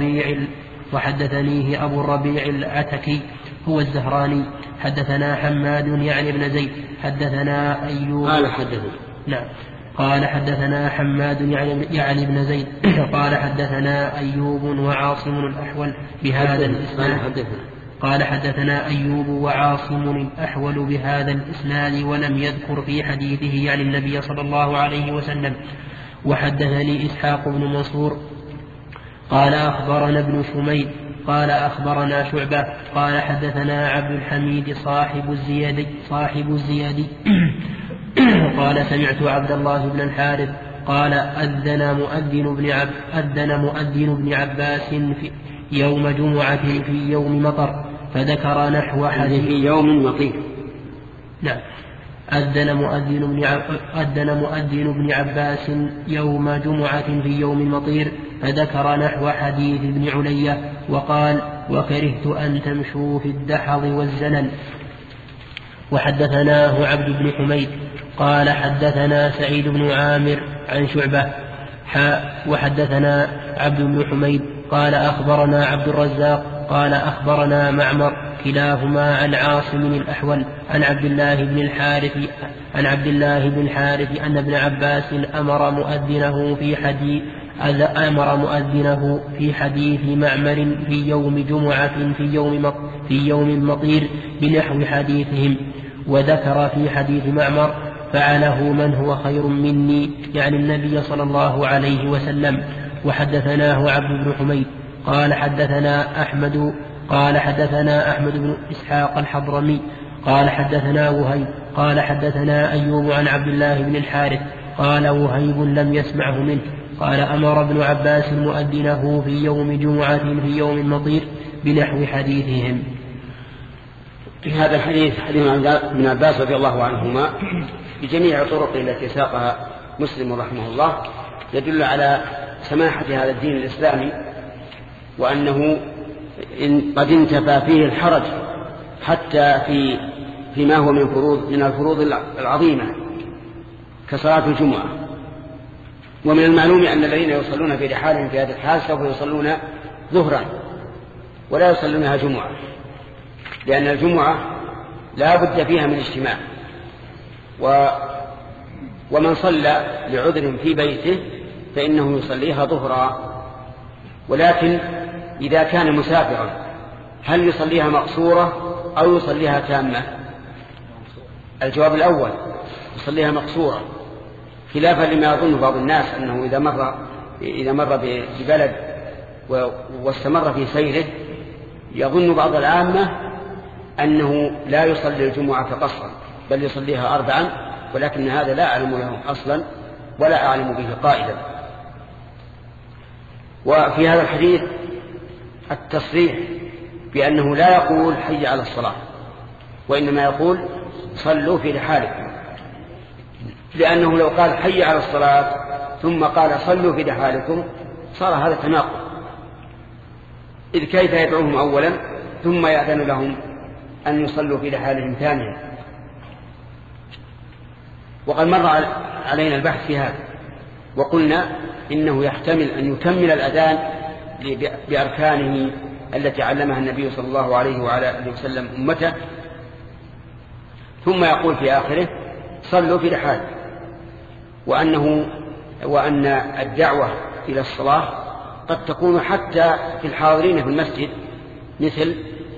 Speaker 2: أبو الربيع العتكي هو الزهراني حدثنا حماد يعني ابن زيد حدثنا أيوب قال حدثنا حماد يعني ابن زيد قال حدثنا أيوب وعاصم الأحول بهذا الإسناد قال حدثنا أيوب وعاصم الأحول بهذا الإسناد ولم يذكر في حديثه يعني النبي صلى الله عليه وسلم. وحدثني إسحاق بن منصور قال أخبرنا ابن شميد قال أخبرنا شعبة قال حدثنا عبد الحميد صاحب الزيادي قال سمعت عبد الله بن الحارث قال أذن مؤذن ابن عباس في يوم جمعة في يوم مطر فذكر نحو حديث
Speaker 1: في يوم مطير.
Speaker 2: نعم. أذن مؤذن ابن عباس يوم جمعة في يوم مطير فذكر نحو حديث ابن علية وقال وكرهت أن تمشوا في الدحض والزلل. وحدثناه عبد بن حميد قال حدثنا سعيد بن عامر عن شعبة وحدثنا عبد بن حميد قال أخبرنا عبد الرزاق قال أخبرنا معمر كلاهما عن عاصم الأحول عن عبد الله بن الحارث أن ابن عباس أمر مؤذنه في حديث معمر في يوم جمعة في يوم مطير بنحو حديثهم وذكر في حديث معمر فعله من هو خير مني يعني النبي صلى الله عليه وسلم. وحدثناه عبد بن حميد قال حدثنا أحمد بن إسحاق الحضرمي قال حدثنا وهيب قال حدثنا أيوب عن عبد الله بن الحارث قال وهيب لم يسمعه منه قال أمر ابن عباس مؤذنه في يوم جمعة في يوم مطير بنحو حديثهم.
Speaker 1: في هذا الحديث حديث ابن عباس رضي الله عنهما بجميع طرقه التي ساقها مسلم رحمه الله يدل على سماحة هذا الدين الإسلامي وأنه قد انتفى فيه الحرج حتى فيما هو من الفروض العظيمة كصلاة الجمعة. ومن المعلوم أن الذين يصلون في رحالهم في هذا الحال سوف يصلون ظهرا ولا يصلونها جمعة لأن الجمعة لا بد فيها من اجتماع ومن صلى لعذر في بيته فإنه يصليها ظهرا. ولكن إذا كان مسافرا هل يصليها مقصورة أو يصليها تامة؟ الجواب الأول يصليها مقصورة خلافا لما يظن بعض الناس أنه إذا مر ببلد واستمر في سيره يظن بعض العامة أنه لا يصلي الجمعة قصرا بل يصليها 4، ولكن هذا لا أعلم له أصلا ولا أعلم به قائلا. وفي هذا الحديث التصريح بأنه لا يقول حي على الصلاة، وإنما يقول صلوا في رحالكم، لأنه لو قال حي على الصلاة ثم قال صلوا في رحالكم صار هذا تناقض، إذ كيف يدعوهم أولا ثم يأذن لهم أن يصلوا في رحالهم ثانيا. وقد مر علينا البحث في هذا وقلنا إنه يحتمل أن يكمل الأذان بأركانه التي علمها النبي صلى الله عليه وعلى آله وسلم أمته، ثم يقول في آخره صلوا في رحال، وأن الدعوة إلى الصلاة قد تكون حتى في الحاضرين في المسجد مثل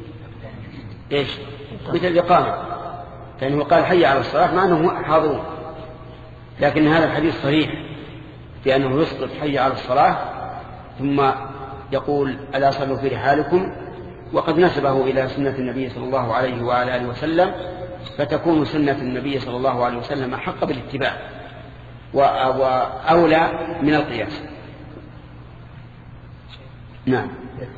Speaker 1: الإقامة، فإنه قال حي على الصلاة مع أنهم حاضرون، لكن هذا الحديث صريح بأنه يسقط حي على الصلاة ثم يقول ألا صلوا في رحالكم، وقد نسبه إلى سنة النبي صلى الله عليه وعلى آله وسلم، فتكون سنة النبي صلى الله عليه وسلم أحق بالاتباع وأولى من القياس. نعم.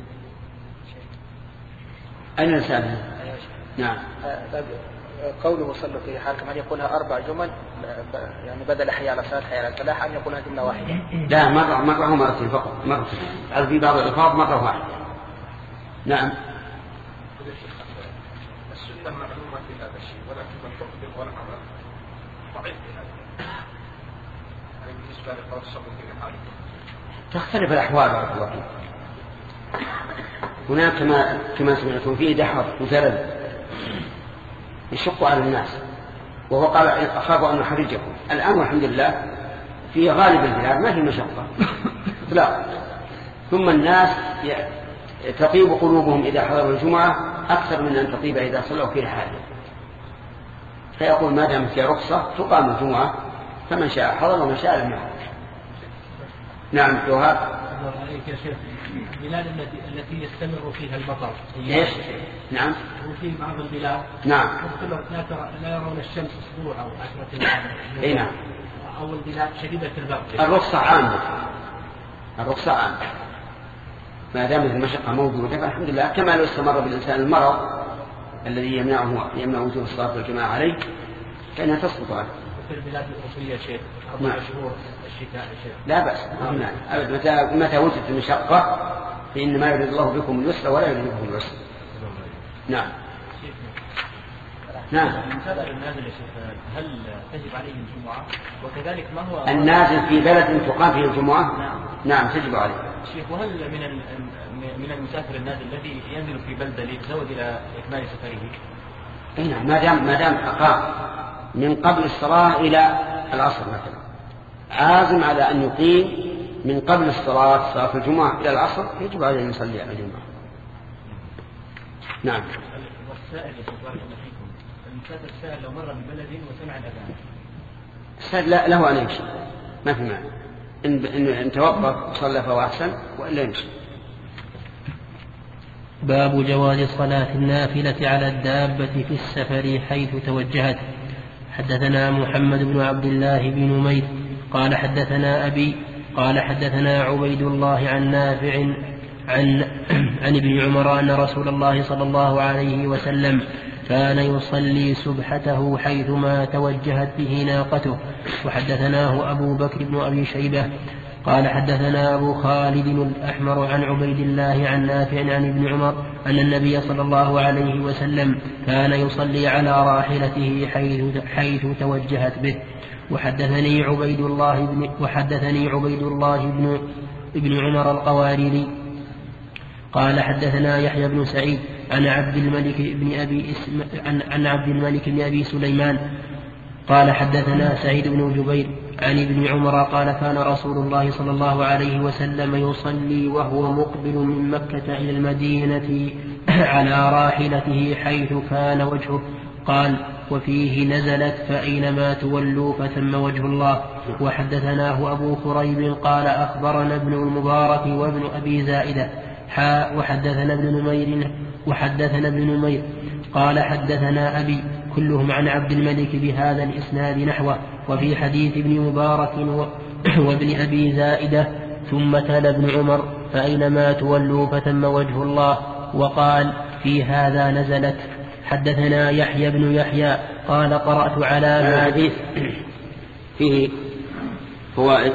Speaker 1: أين رسالة؟ نعم.
Speaker 5: قوله صلوا في رحالكم هل يقولها 4 جمل يعني بدل حي على الصلاة حي على الفلاح، أم يقولها جملة واحدة؟
Speaker 1: لا، مرة ومرتين فقط، مرتين. هل في بعض الألفاظ مرة واحدة؟ نعم.
Speaker 7: السنة معلومة في هذا الشيء، ولكن من تقدم ولا عمل ضعيف في هذا. يعني بالنسبة لقول صلوا في رحالكم
Speaker 1: تختلف الأحوال بارك الله فيك. هناك كما سمعتم فيه دحر وزلل يشق على الناس، وهو قال أخاف أن أحرجكم. الآن والحمد لله في غالب البلاد ما في مشقة لا، ثم الناس تطيب قلوبهم إذا حضروا الجمعة أكثر من أن تطيب إذا صلوا في رحالهم، فيقول ما دام في رخصة تقام الجمعة فمن شاء حضر ومن شاء لم يحضر. نعم. جوهر
Speaker 3: عليك يا شيخ، البلاد التي يستمر فيها المطر
Speaker 1: ايش؟ نعم.
Speaker 3: وفي بعض البلاد
Speaker 1: نعم
Speaker 3: لا يرون الشمس اسبوع او 10 ايام.
Speaker 1: اي نعم.
Speaker 3: او البلاد شديدة البرد.
Speaker 1: الرخصة عامة، الرخصة عامة ما دامت المشقة موجودة فالحمد لله، كما لو استمر بالإنسان المرض الذي يمنع وجوب الصلاة والجماعة عليه فإنها تسقط عنه.
Speaker 3: في البلاد الأوروبية شيخ 4 شهور الشتاء شيخ
Speaker 1: لا بأس، متى وجدت المشقة فإنما يريد الله بكم اليسر ولا يريد بكم العسر. نعم. نعم.
Speaker 3: المسافر النازل يا شيخ هل تجب عليه الجمعة؟ وكذلك ما هو
Speaker 1: النازل في بلد تقام فيه الجمعة؟ نعم تجب عليه.
Speaker 3: شيخ وهل من المسافر النازل الذي ينزل في بلدة ليتزود إلى إكمال سفره؟
Speaker 1: نعم، ما دام أقام من قبل الصلاة إلى العصر مثلا، عازم على أن يقيم من قبل صلاة الجمعة إلى العصر، يجب عليه أن يصلي على الجمعة. نعم.
Speaker 3: والسائل يا شيخ بارك الله فيكم، المسافر السائل لو مر ببلد وسمع الأذان
Speaker 1: السائل له أن يمشي ما في معنى، إن توقف وصلى فهو أحسن وإلا يمشي.
Speaker 2: باب جواز صلاة النافلة على الدابة في السفر حيث توجهت. حدثنا محمد بن عبد الله بن نمير قال حدثنا أبي قال حدثنا عبيد الله عن نافع عن ابن عمر أن رسول الله صلى الله عليه وسلم كان يصلي سبحته حيثما توجهت به ناقته. وحدثناه أبو بكر بن أبي شيبة قال حدثنا أبو خالد الأحمر عن عبيد الله عن نافع عن ابن عمر أن النبي صلى الله عليه وسلم كان يصلي على راحلته حيث توجهت به. وحدثني عبيد الله بن عمر القواريري قال حدثنا يحيى بن سعيد عن عبد الملك بن أبي سليمان قال حدثنا سعيد بن جبير عن ابن عمر قال كان رسول الله صلى الله عليه وسلم يصلي وهو مقبل من مكة إلى المدينة على راحلته حيث كان وجهه. قال وفيه نزلت فأينما تولوا فثم وجه الله. وحدثناه أبو كريب قال أخبرنا ابن المبارك وابن أبي زائدة وحدثنا ابن نمير قال حدثنا أبي كلهم عن عبد الملك بهذا الإسناد نحوه. وفي حديث ابن مبارك وابن أبي زائدة ثم تلا ابن عمر فأينما تولوا فثم وجه الله. وقال في هذا نزلت. حدثنا يحيى بن يحيى قال قرأت على
Speaker 1: الحديث فيه فوائد،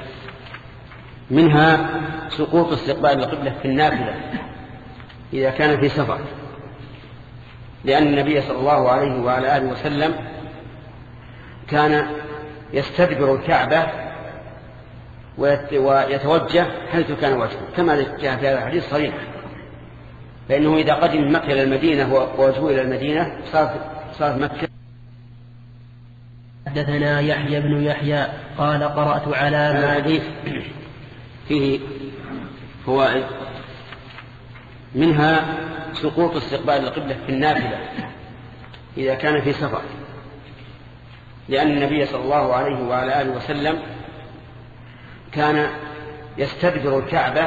Speaker 1: منها سقوط استقبال القبلة في النافلة إذا كان في سفر، لأن النبي صلى الله عليه وعلى آله وسلم كان يستدبر الكعبة ويتوجه حيث كان وجهه، كما جاء في هذا الحديث صريح، فإنه إذا قدم مكة إلى المدينة ووجهه إلى المدينة صارت مكة.
Speaker 2: حدثنا يحيى بن يحيى قال قرأت على
Speaker 1: الحديث فيه فوائد، منها سقوط استقبال القبلة في النافلة إذا كان في سفر، لأن النبي صلى الله عليه وعلى آله وسلم كان يستدبر الكعبة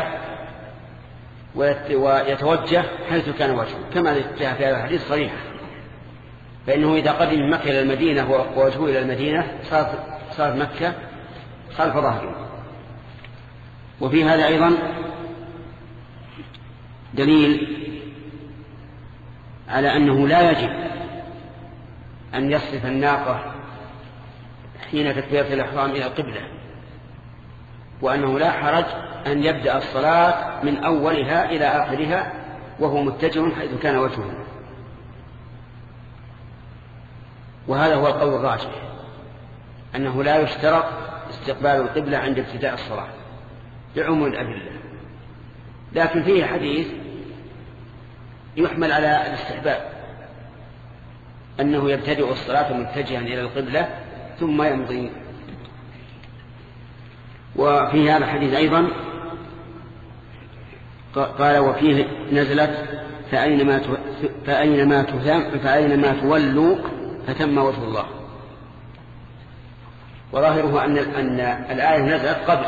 Speaker 1: ويتوجه حيث كان وجهه، كما جاء في هذا الحديث صريح، فإنه إذا قدم مكة إلى المدينة ووجهه إلى المدينة صارت مكة خلف ظهره. وفي هذا أيضا دليل على أنه لا يجب أن يصرف الناقة حين تكبيرة الإحرام إلى القبلة، وأنه لا حرج أن يبدأ الصلاة من أولها إلى آخرها وهو متجه حيث كان وجهه. وهذا هو القول الراجح، أنه لا يشترط استقبال القبلة عند ابتداء الصلاة لعموم الأدلة، لكن فيه حديث يحمل على الاستحباب، أنه يبتدئ الصلاة متجها إلى القبلة ثم يمضي. وفي هذا الحديث أيضا قال وفيه نزلت فأينما تولوا فتم وجه الله. وظاهره أن الآية نزلت قبل،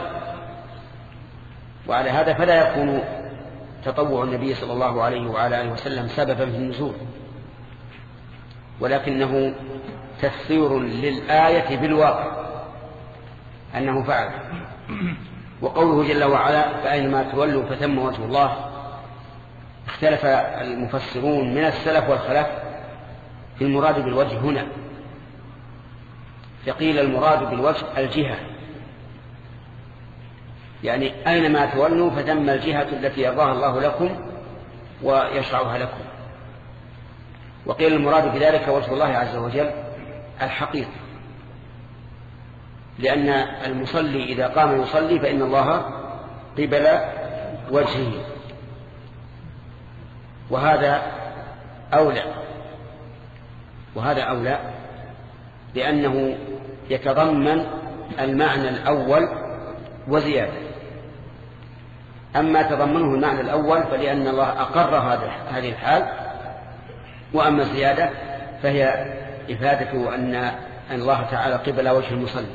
Speaker 1: وعلى هذا فلا يكون تطوع النبي صلى الله عليه وعلى آله وسلم سببا في النزول، ولكنه تفسير للآية بالواقع أنه فعل. وقوله جل وعلا فأينما تولوا فثم وجه الله، اختلف المفسرون من السلف والخلف في المراد بالوجه هنا، فقيل المراد بالوجه الجهة، يعني أينما تولوا فثم الجهة التي يرضاها الله لكم ويشرعها لكم. وقيل المراد بذلك وجه الله عز وجل الحقيقي، لأن المصلي إذا قام يصلي فإن الله قبل وجهه، وهذا أولى لأنه يتضمن المعنى الأول وزيادة. أما تضمنه المعنى الأول فلأن الله أقر هذه الحال، وأما الزيادة فهي إفادة أن الله تعالى قبل وجه المصلي.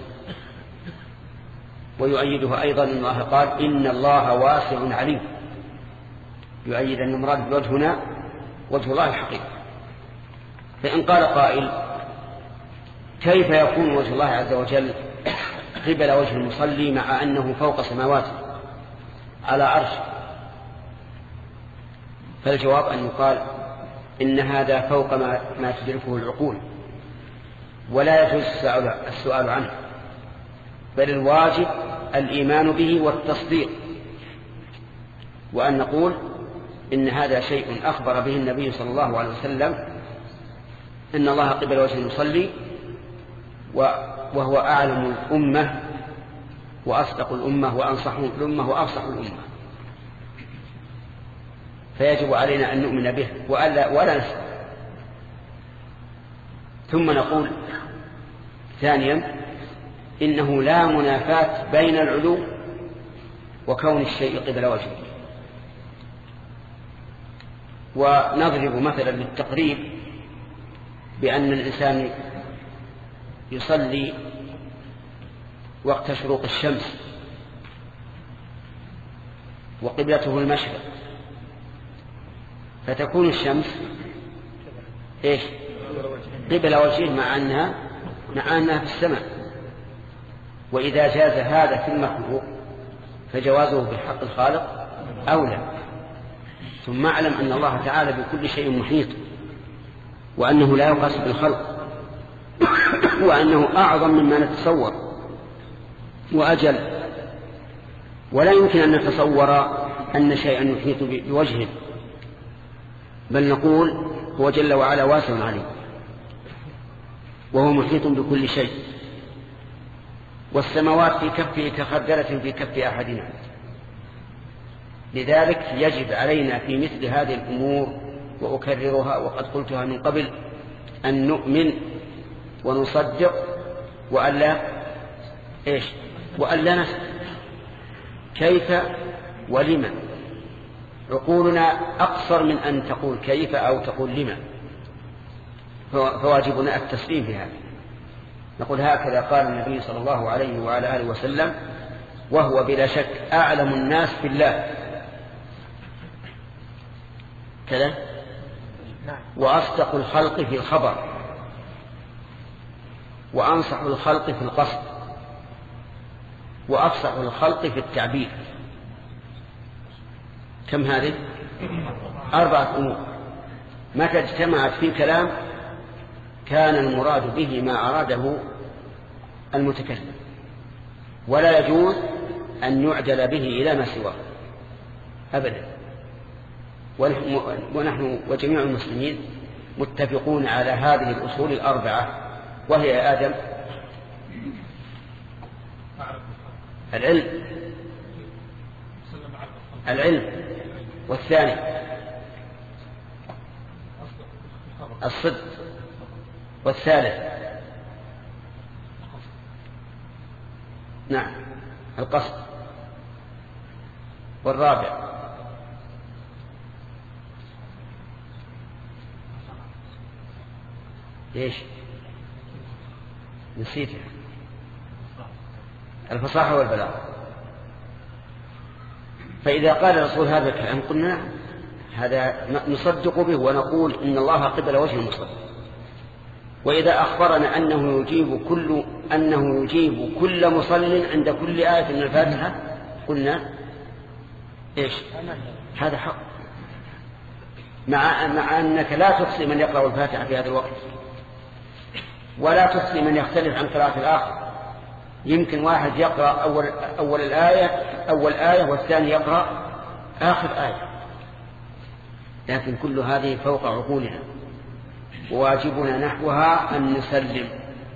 Speaker 1: ويؤيده أيضا أن الله قال إن الله واسع عليم، يؤيد أن المراد بالوجه هنا وجه الله الحقيقي. فإن قال قائل كيف يكون وجه الله عز وجل قبل وجه المصلي مع أنه فوق سماواته على عرش؟ فالجواب أن يقال إن هذا فوق ما تدركه العقول، ولا يجوز السؤال عنه، بل الواجب الإيمان به والتصديق، وأن نقول إن هذا شيء أخبر به النبي صلى الله عليه وسلم إن الله قبل وجه المصلي، وهو أعلم الأمة وأصدق الأمة وأنصح الأمة وأفصح الأمة، فيجب علينا أن نؤمن به ولا نسأل. ثم نقول ثانيا إنه لا منافاة بين العلو وكون الشيء قبل وجهه. ونضرب مثلا للتقريب بأن الإنسان يصلي وقت شروق الشمس وقبلته المشرق، فتكون الشمس إيش؟ قبل وجهه مع أنها في السماء. وإذا جاز هذا في المخلوق فجوازه في حق الخالق أولى. ثم اعلم أن الله تعالى بكل شيء محيط، وأنه لا يقاس بالخلق، وأنه أعظم مما نتصور وأجل. ولا يمكن أن نتصور أن شيئا يحيط بوجهه، بل نقول هو جل وعلا واسع عليه وهو محيط بكل شيء. والسماوات في كفه كخردلة في كف أحدنا. لذلك يجب علينا في مثل هذه الأمور، وأكررها وقد قلتها من قبل، أن نؤمن ونصدق وألا نسأل كيف ولما. عقولنا أقصر من أن تقول كيف أو تقول لما، فواجبنا التسليم في هذا. نقول هكذا قال النبي صلى الله عليه وعلى آله وسلم، وهو بلا شك أعلم الناس بالله كذا، وأصدق الخلق في الخبر، وأنصح الخلق في القصد، وأفصح الخلق في التعبير. كم هذه؟ 4 أمور. متى اجتمعت في كلام كان المراد به ما أراده المتكلم، ولا يجوز أن يعدل به إلى ما سواه أبدا. ونحن وجميع المسلمين متفقون على هذه الأصول 4، وهي يا آدم العلم، والثاني الصدق، والثالث نعم القصد، والرابع ايش؟ نسيتها. الفصاحة والبلاغة. فإذا قال الرسول هذا الكلام قلنا هذا نصدق به ونقول إن الله قبل وجه المصدق. وإذا أخبرنا أنه يجيب كل مصل عند كل آية من الفاتحة قلنا إيش؟ هذا حق، مع أنك لا تحصي من يقرأ الفاتحة في هذا الوقت، ولا تحصي من يختلف عن قراءة الآخر. يمكن واحد يقرأ أول آية والثاني يقرأ آخر آية، لكن كل هذه فوق عقولنا، وواجبنا نحوها أن نسلم.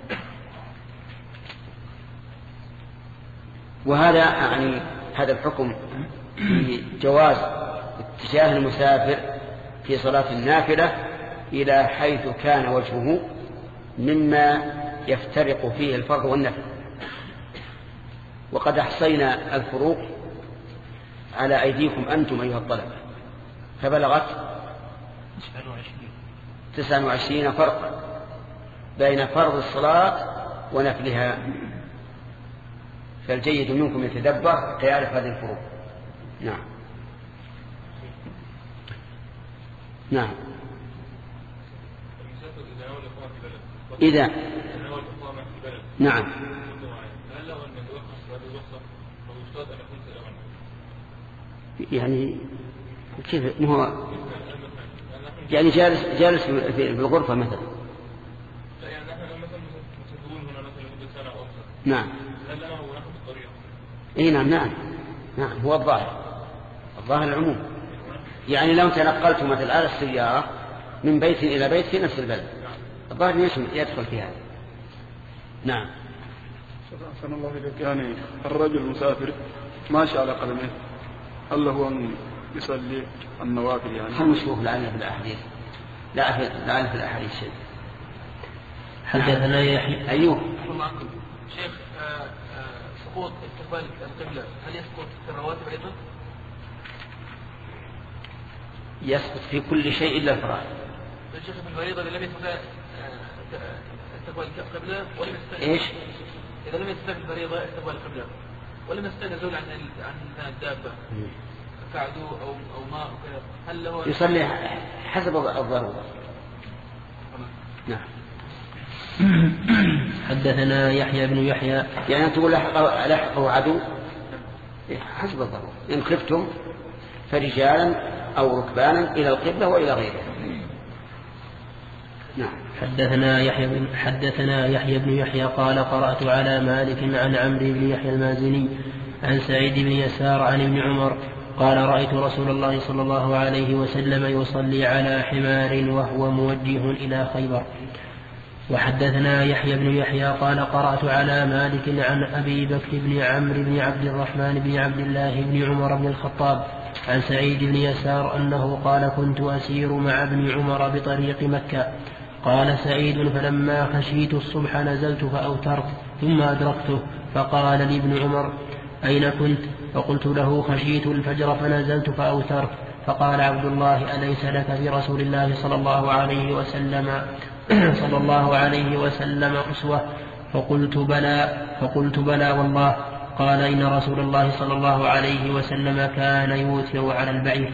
Speaker 1: وهذا يعني هذا الحكم في جواز اتجاه المسافر في صلاة النافلة إلى حيث كان وجهه مما يفترق فيه الفرض والنفل. وقد أحصينا الفروق على أيديكم أنتم أيها الطلبة، فبلغت 29 فرقا بين فرض الصلاة ونفلها. فالجيد منكم يتدبر ليعرف هذه الفروق. نعم. إذا نعم يعني كيف هو يعني جالس في الغرفة مثلا.
Speaker 7: لا يعني احنا مثلا مسافرون هنا مثلا لمدة سنة أو أكثر.
Speaker 1: نعم.
Speaker 7: هل لنا ونحن في الطريق؟
Speaker 1: إيه نعم هو الظاهر العموم. يعني لو تنقلت مثلا على السيارة من بيت إلى بيت في نفس البلد الظاهر يدخل في هذا. نعم.
Speaker 6: أحسن الله إليك. يعني الرجل المسافر ماشي على قدميه، هل هو أن يصلي النوافل؟ يعني
Speaker 1: هل نشوف لعلنا في الأحاديث، لعل في الأحاديث شيء.
Speaker 2: حدثنا يحيى
Speaker 1: أيوه
Speaker 3: شيخ سقوط استقبال القبلة هل يسقط في الرواتب أيضا؟
Speaker 1: يسقط في كل شيء إلا الفرائض.
Speaker 3: الشيخ في الفريضة إذا لم يستطع استقبال القبلة ولم يستطع
Speaker 1: إيش؟
Speaker 3: إذا لم يستطع في الفريضة استقبال القبلة ولم يستطع نزول عن الدابة كعدو أو ماء وكذا هل له
Speaker 1: يصلي حسب الضرورة. نعم.
Speaker 2: حدثنا يحيى بن يحيى
Speaker 1: يعني تقول لحقه عدو حسب الضرورة، إن خفتم فرجالا أو ركبانا إلى القبلة وإلى غيرها. نعم.
Speaker 2: حدثنا يحيى بن يحيى قال قرأت على مالك عن عمرو بن يحيى المازني عن سعيد بن يسار عن ابن عمر قال رأيت رسول الله صلى الله عليه وسلم يصلي على حمار وهو موجه إلى خيبر. وحدثنا يحيى بن يحيى قال قرأت على مالك عن أبي بكر بن عمرو بن عبد الرحمن بن عبد الله بن عمر بن الخطاب عن سعيد بن يسار أنه قال كنت أسير مع ابن عمر بطريق مكة. قال سعيد فلما خشيت الصبح نزلت فأوترت ثم أدركته فقال لي ابن عمر أين كنت؟ فقلت له خشيت الفجر فنزلت فأوترت. فقال عبد الله أليس لك في رسول الله صلى الله عليه وسلم أسوة؟ فقلت بلى والله. قال إن رسول الله صلى الله عليه وسلم كان يوتر على البعير.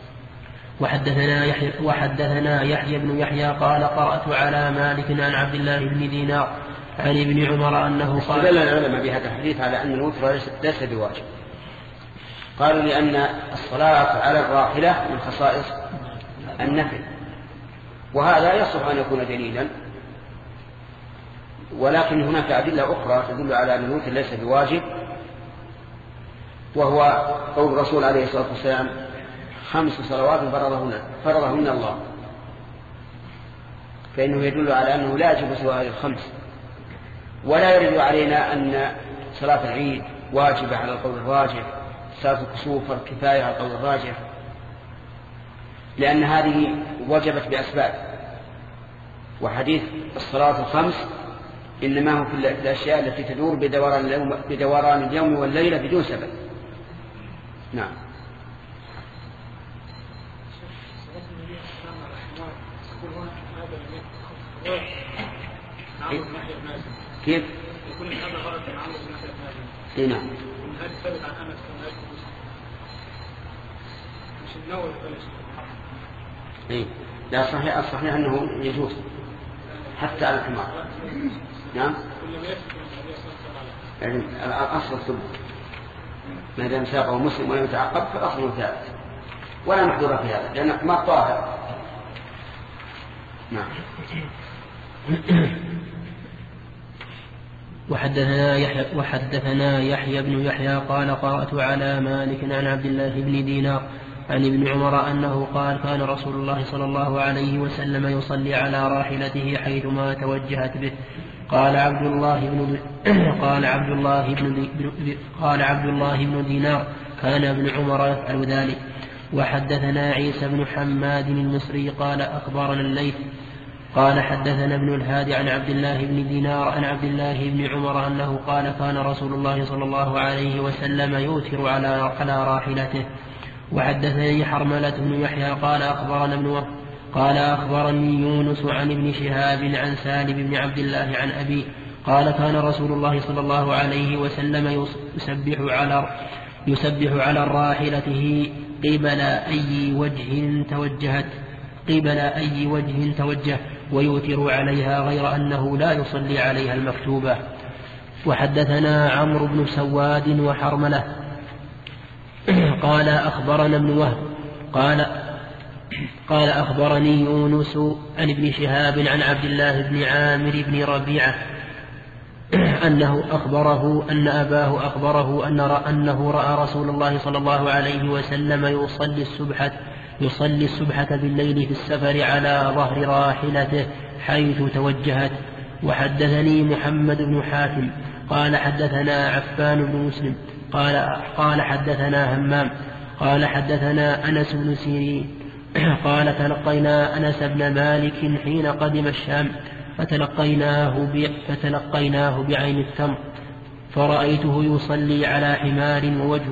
Speaker 2: وحدثنا يحيى بن يحيى قال قرأت على مالك عن عبد الله بن دينار عن ابن عمر أنه قال
Speaker 1: استدل العلماء بهذا الحديث على أن الوتر ليس بواجب. قالوا لأن الصلاة على الراحلة من خصائص النفل، وهذا يصح أن يكون دليلا، ولكن هناك أدلة أخرى تدل على أن الوتر ليس بواجب، وهو قول الرسول عليه الصلاة والسلام 5 صلوات فرضهن الله، فإنه يدل على أنه لا يجب سوى هذه ال5، ولا يرد علينا أن صلاة العيد واجبة على القول الراجح، صلاة الكسوف كفاية على القول الراجح، لأن هذه وجبت بأسباب، وحديث الصلاة ال5 إنما هو في الأشياء التي تدور بدوران اليوم والليلة بدون سبب. نعم. كيف؟
Speaker 4: يكون هذا غلط من عمرو بن الخطاب.
Speaker 1: اي نعم.
Speaker 4: هذا ثابت عن انس بن مالك مش النووي ولا شيء.
Speaker 1: اي لا صحيح، الصحيح انه يجوز حتى على الحمار. نعم. يعني الاصل الثبوت، ما دام ساقه مسلم ولم يتعقب فالاصل ثابت ولا محظور في هذا، لان الحمار طاهر. نعم.
Speaker 2: وحدثنا يحيى بن يحيى قال قرأت على مالك عن عبد الله بن دينار عن ابن عمر أنه قال كان رسول الله صلى الله عليه وسلم يصلي على راحلته حيثما توجهت به. قال عبد الله بن دينار كان ابن عمر يفعل ذلك. وحدثنا عيسى بن حماد المصري قال أخبرنا الليث قال حدثنا ابن الهادي عن عبد الله بن دينار عن عبد الله بن عمر أنه قال كان رسول الله صلى الله عليه وسلم يوتر على راحلته. وحدثني حرملة بن يحيى قال أخبرنا ابن وهب قال أخبرني يونس عن ابن شهاب عن سالم بن عبد الله عن أبي قال كان رسول الله صلى الله عليه وسلم يسبح على راحلته قبل أي وجه توجه ويوتر عليها غير أنه لا يصلي عليها المكتوبة. وحدثنا عمرو بن سواد وحرملة قال أخبرنا ابن وهب قال أخبرني يونس عن ابن شهاب عن عبد الله بن عامر بن ربيعة أنه أخبره أن أباه أخبره أنه رأى رسول الله صلى الله عليه وسلم يصلي السبحة بالليل في السفر على ظهر راحلته حيث توجهت. وحدثني محمد بن حاتم قال حدثنا عفان بن مسلم قال حدثنا همام قال حدثنا أنس بن سيرين قال تلقينا أنس بن مالك حين قدم الشام فتلقيناه بعين التمر فرأيته يصلي على حمار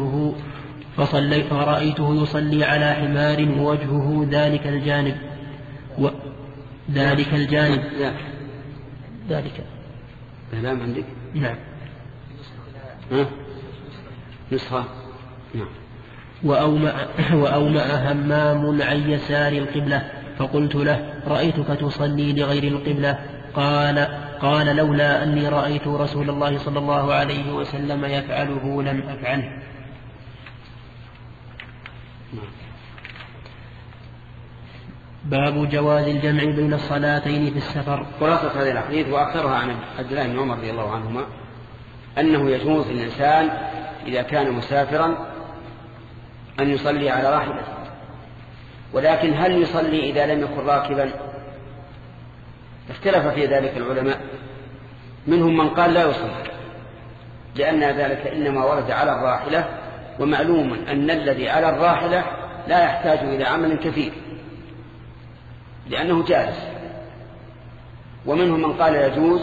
Speaker 2: ووجهه ذلك الجانب ذلك
Speaker 1: كلام عندك؟
Speaker 2: نعم.
Speaker 1: نسخة. نعم.
Speaker 2: وأومأ همام عن يسار القبلة فقلت له رأيتك تصلي لغير القبلة. قال لولا أني رأيت رسول الله صلى الله عليه وسلم يفعله لم أفعله. باب جواز الجمع بين الصلاتين في السفر.
Speaker 1: خلاصة هذه الحديث وأكثرها عن عبد الله بن عمر رضي الله عنهما أنه يجوز للإنسان إذا كان مسافرا أن يصلي على راحلته، ولكن هل يصلي إذا لم يكن راكبا؟ اختلف في ذلك العلماء، منهم من قال لا يصلي لأن ذلك إنما ورد على الراحلة، ومعلوم أن الذي على الراحلة لا يحتاج إلى عمل كثير لأنه جالس. ومنهم من قال يجوز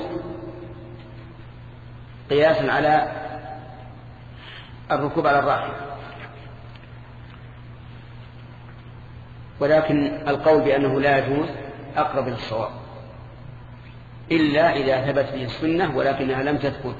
Speaker 1: قياسا على الركوب على الراحلة، ولكن القول بأنه لا يجوز أقرب للصواب إلا إذا ثبت به السنة ولكنها لم تثبت.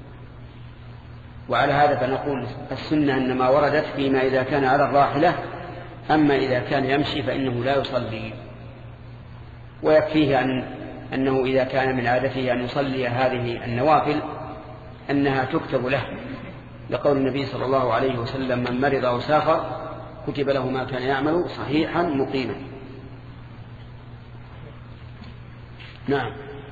Speaker 1: وعلى هذا فنقول السنة إنما وردت فيما إذا كان على الراحلة، أما إذا كان يمشي فإنه لا يصلي. ويكفيه أنه إذا كان من عادته أن يصلي هذه النوافل أنها تكتب له، لقول النبي صلى الله عليه وسلم من مرض أو سافر كتب له ما كان يعمل صحيحا مقيما. نعم.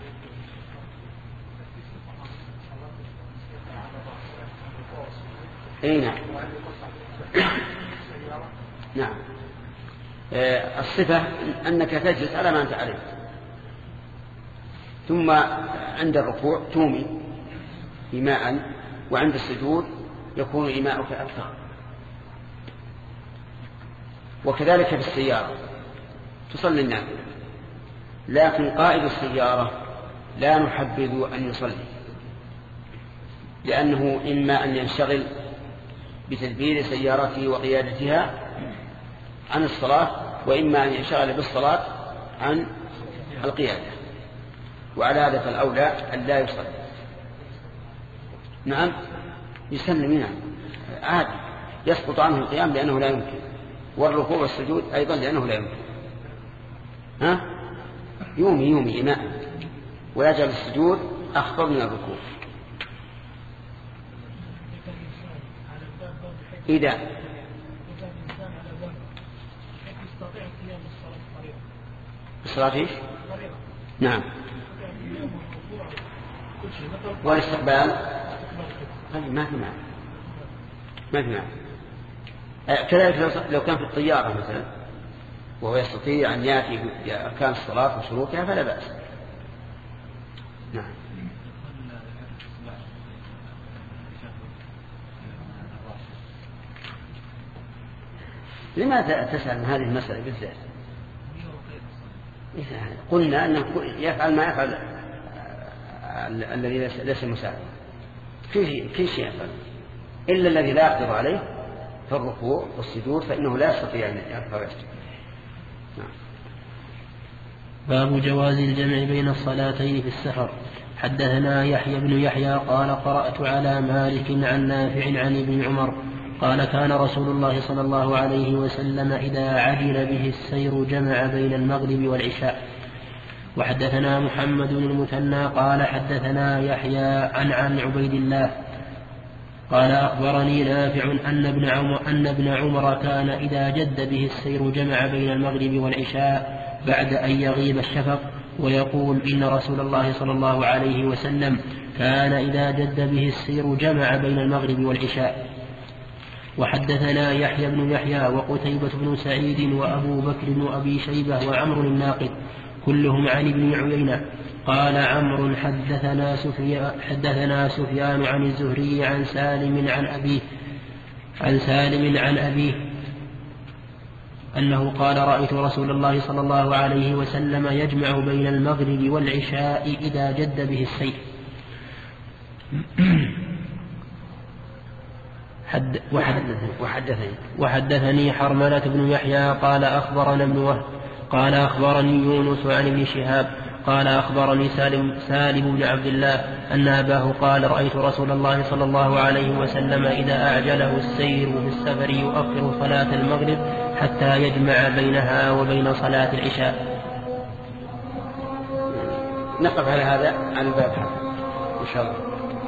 Speaker 1: أي نعم. نعم. الصفة أنك تجلس على ما أنت عليه، ثم عند الركوع تومي إيماء، وعند السجود يكون إيماؤك أكثر. وكذلك في السيارة تصلي النافلة، لكن قائد السيارة لا نحبذ أن يصلي، لأنه إما أن ينشغل بتدبير سيارته وقيادتها عن الصلاة، وإما أن ينشغل بالصلاة عن القيادة، وعلى هذا فالأولى أن لا يصلي. نعم يسلم منها عادي، يسقط عنه القيام لأنه لا يمكن، والركوع والسجود أيضا لأنه لا يمكن. يومي إماء، ويجعل السجود أخطر من الركوع. إذا الصلاة إيش؟ نعم. والاستقبال ما في معنى. كذلك لو كان في الطيارة مثلا وهو يستطيع أن يأتي بأركان الصلاة وشروطها فلا بأس. نعم. لماذا تسأل من هذه المسألة بالذات؟ قلنا أنه يفعل ما يفعل الذي ليس مسافر، كل شيء يفعل إلا الذي لا يقدر عليه في الركوع والسجود فإنه لا يستطيع أن يرفع ويسجد.
Speaker 2: باب جواز الجمع بين الصلاتين في السفر. حدثنا يحيى بن يحيى قال قرأت على مالك عن نافع عن ابن عمر قال كان رسول الله صلى الله عليه وسلم إذا عدل به السير جمع بين المغرب والعشاء. وحدثنا محمد بن المثنى قال حدثنا يحيى عن عبيد الله قال أخبرني نافع أن ابن عمر كان إذا جد به السير جمع بين المغرب والعشاء بعد أن يغيب الشفق، ويقول إن رسول الله صلى الله عليه وسلم كان إذا جد به السير جمع بين المغرب والعشاء. وحدثنا يحيى بن يحيى وقتيبة بن سعيد وأبو بكر وأبي شيبة وعمر الناقد كلهم عن ابن عيينة. قال عمرو حدثنا سفيان عن الزهري عن سالم عن أبيه أنه قال رأيت رسول الله صلى الله عليه وسلم يجمع بين المغرب والعشاء إذا جد به السير. وحدثني حرملة بن يحيى قال أخبرنا ابن وهب قال أخبرني يونس عن ابن شهاب قال أخبرني سالم بن عبد الله أن أباه قال رأيت رسول الله صلى الله عليه وسلم إذا أعجله السير في السفر يؤخر صلاة المغرب حتى يجمع بينها وبين صلاة العشاء.
Speaker 1: نقف على هذا عن الباب إن شاء الله.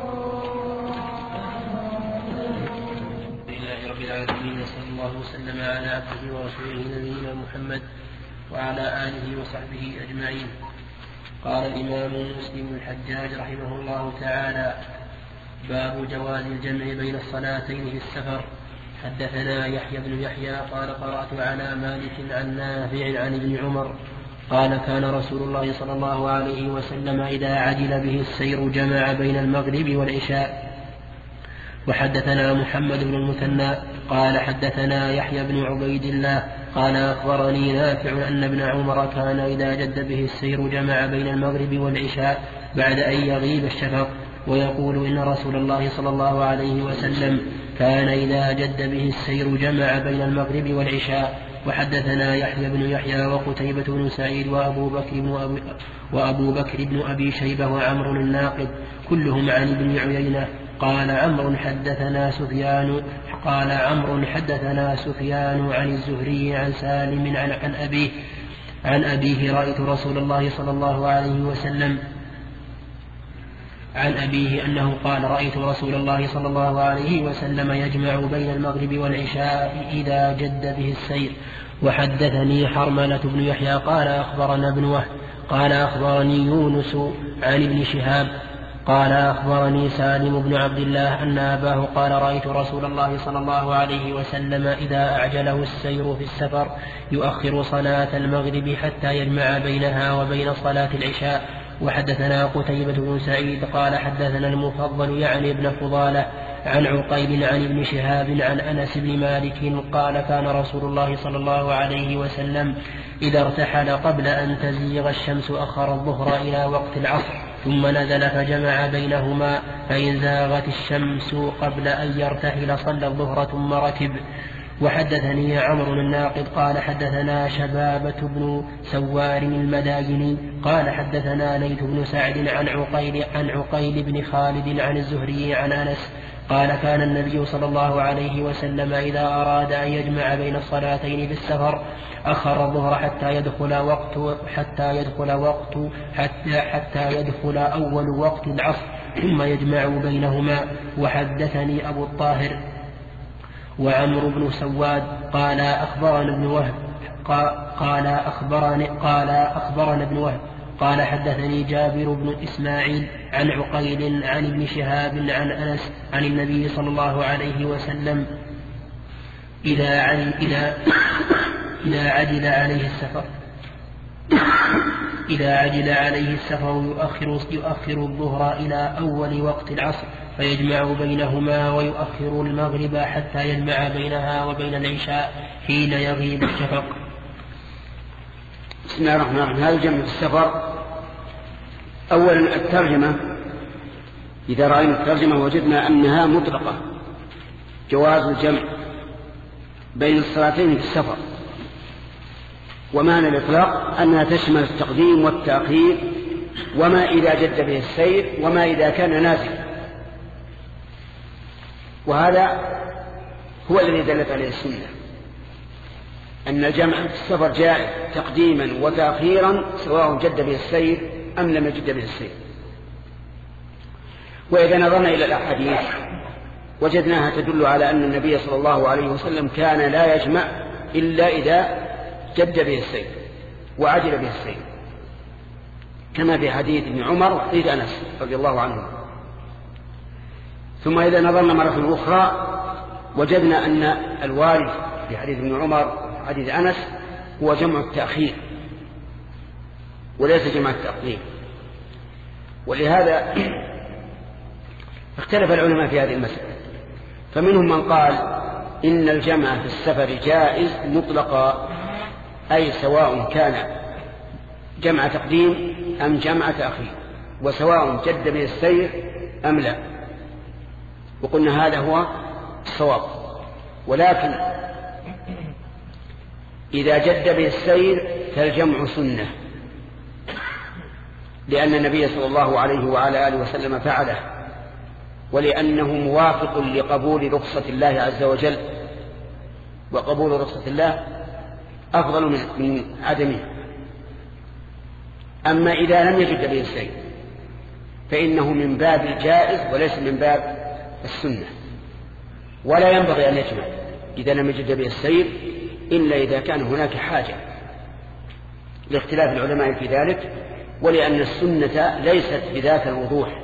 Speaker 2: لله رب العالمين صلى الله وسلم على عبده ورسوله نبينا محمد وعلى آله وصحبه أجمعين. قال الإمام مسلم الحجاج رحمه الله تعالى: باب جواز الجمع بين الصلاتين في السفر. حدثنا يحيى بن يحيى قال قرأت على مالك عن نافع عن ابن عمر قال كان رسول الله صلى الله عليه وسلم إذا عجل به السير جمع بين المغرب والعشاء. وحدثنا محمد بن المثنى قال حدثنا يحيى بن عبيد الله قال أخبرني نافع أن ابن عمر كان إذا جد به السير جمع بين المغرب والعشاء بعد أن يغيب الشفق، ويقول إن رسول الله صلى الله عليه وسلم كان إذا جد به السير جمع بين المغرب والعشاء. وحدثنا يحيى بن يحيى وقتيبة بن سعيد وأبو بكر بن أبي شيبة وعمر الناقد كلهم عن ابن عيينة قال عمرو حدثنا سفيان عن الزهري عن سالم عن أبيه رأيت رسول الله صلى الله عليه وسلم عن أبيه أنه قال رأيت رسول الله صلى الله عليه وسلم يجمع بين المغرب والعشاء إذا جد به السير. وحدثني حرملة بن يحيى قال أخبرنا ابن وهب قال أخبرني يونس عن ابن شهاب قال أخبرني سالم بن عبد الله أن أباه قال رأيت رسول الله صلى الله عليه وسلم إذا أعجله السير في السفر يؤخر صلاة المغرب حتى يجمع بينها وبين صلاة العشاء. وحدثنا قتيبة بن سعيد قال حدثنا المفضل يعني ابن فضالة عن عقيل عن ابن شهاب عن أنس بن مالك قال كان رسول الله صلى الله عليه وسلم إذا ارتحل قبل أن تزيغ الشمس أخر الظهر إلى وقت العصر ثم نزل فجمع بينهما، فإن زاغت الشمس قبل أن يرتحل صلى الظهر ثم ركب. وحدثني عمرو الناقد قال حدثنا شبابة بن سوار المدايني قال حدثنا ليث بن سعد عن عقيل بن خالد عن الزهري عن أنس قال كان النبي صلى الله عليه وسلم إذا أراد أن يجمع بين الصلاتين بالسفر أخر الظهر حتى يدخل أول وقت العصر ثم يجمع بينهما. وحدثني أبو الطاهر وعمرو بن سواد قال أخبرنا ابن وهب أخبرنا ابن وهب قال حدثني جابر بن إسماعيل عن عقيل عن ابن شهاب عن أنس عن النبي صلى الله عليه وسلم إذا عجل عليه السفر يؤخر الظهر إلى أول وقت العصر فيجمع بينهما ويؤخر المغرب حتى يجمع بينها وبين العشاء حين يغيب الشفق.
Speaker 1: بسم الله الرحمن الرحيم. هذا الجمع في السفر. أولا الترجمة، إذا رأينا الترجمة وجدنا أنها مطلقة، جواز الجمع بين الصلاتين في السفر، ومعنى الإطلاق أنها تشمل التقديم والتأخير وما إذا جد به السير وما إذا كان نازلا، وهذا هو الذي دلت عليه السنة أن الجمع في السفر جائز تقديما وتأخيرا سواء جد به السير أم لم يجد به السير. وإذا نظرنا إلى الأحاديث وجدناها تدل على أن النبي صلى الله عليه وسلم كان لا يجمع إلا إذا جد به السير وعجل به السير، كما في حديث ابن عمر وحديث أنس رضي الله عنه. ثم إذا نظرنا مرة أخرى وجدنا أن الوارد في حديث ابن عمر وحديث أنس هو جمع التأخير وليس جمع التقديم، ولهذا اختلف العلماء في هذه المسألة. فمنهم من قال إن الجمع في السفر جائز مطلقا، أي سواء كان جمع تقديم أم جمع تأخير، وسواء جد به السير أم لا. وقلنا هذا هو الصواب. ولكن إذا جد به السير فالجمع سنة، لأن النبي صلى الله عليه وعلى آله وسلم فعله، ولأنه موافق لقبول رخصة الله عز وجل، وقبول رخصة الله أفضل من عدمه. أما إذا لم يجد به السير فإنه من باب الجائز وليس من باب السنة، ولا ينبغي أن يجمع إذا لم يجد به السير إلا إذا كان هناك حاجة، لاختلاف العلماء في ذلك، ولأن السنة ليست بذات الوضوح.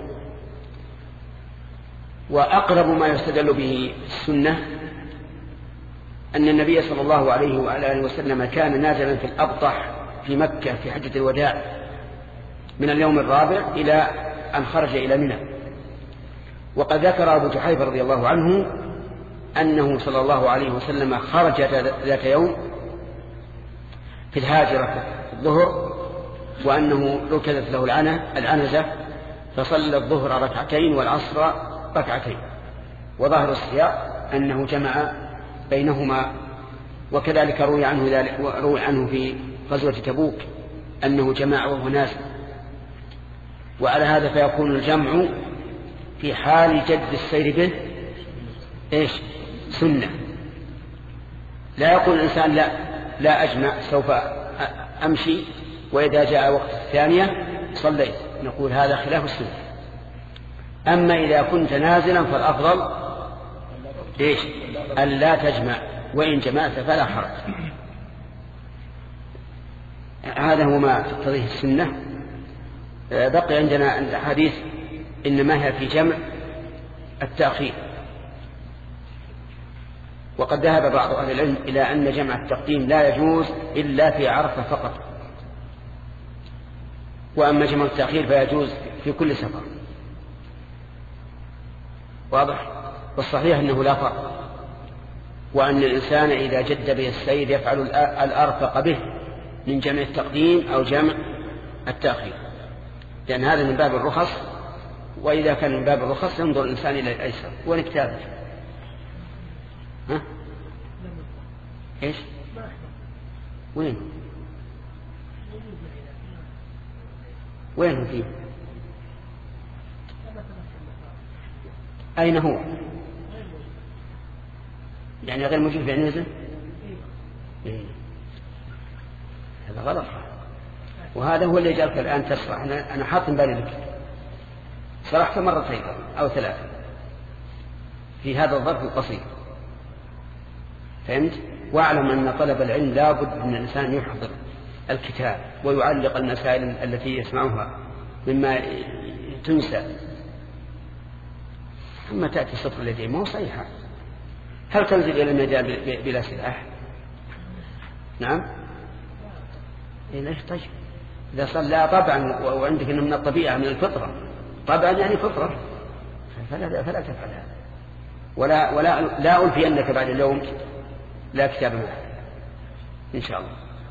Speaker 1: وأقرب ما يستدل به السنة أن النبي صلى الله عليه وعلى آله وسلم كان نازلا في الأبطح في مكة في حجة الوداع من اليوم الرابع إلى أن خرج إلى منى. وقد ذكر أبو جحيفة رضي الله عنه أنه صلى الله عليه وسلم خرج ذات يوم في الهاجرة في الظهر، وأنه ركزت له العنزة، فصلى الظهر ركعتين والعصر ركعتين، وظاهر السياق أنه جمع بينهما. وكذلك روي عنه في غزوة تبوك أنه جمع وهو ناس. وعلى هذا فيكون الجمع في حال جد السير به سنة. لا يقول الإنسان لا أجمع، سوف أمشي وإذا جاء وقت الثانية صليت، نقول هذا خلاف السنة. أما إذا كنت نازلا فالأفضل ألا تجمع، وإن جمعت فلا حرج. هذا هو ما تقتضيه السنة. بقي عندنا الحديث إنما هي في جمع التأخير. وقد ذهب بعض أهل العلم إلى أن جمع التقديم لا يجوز إلا في عرفة فقط، وأما جمع التأخير فيجوز في كل سفر. واضح؟ والصحيح أنه لا فرق، وأن الإنسان إذا جد به السير يفعل الأرفق به من جمع التقديم أو جمع التأخير، لأن هذا من باب الرخص. وإذا كان من باب الرخص ينظر الإنسان إلى الأيسر. وين كتابه؟ ها؟ إيش؟ وين هو فيه؟ أين هو؟ يعني غير موجود في عنيزة؟ هذا غلط. وهذا هو اللي جعلك الآن تشرح. أنا حاطم بالي لك، شرحت مرتين أو ثلاثة في هذا الظرف القصير، فهمت؟ واعلم أن طلب العلم لا بد من الإنسان يحضر الكتاب ويعلق المسائل التي يسمعها مما تنسى. أما تأتي سطر اليدين ما هو صحيحة. هل تنزل إلى الميدان بلا سلاح؟ نعم. ليش؟ طيب إذا صلى طبعا وعندك إنه من الطبيعة من الفطرة، طبعا يعني فطرة، فلا تفعل هذا. ولا ألفي أنك بعد اليوم لا كتاب معك إن شاء الله.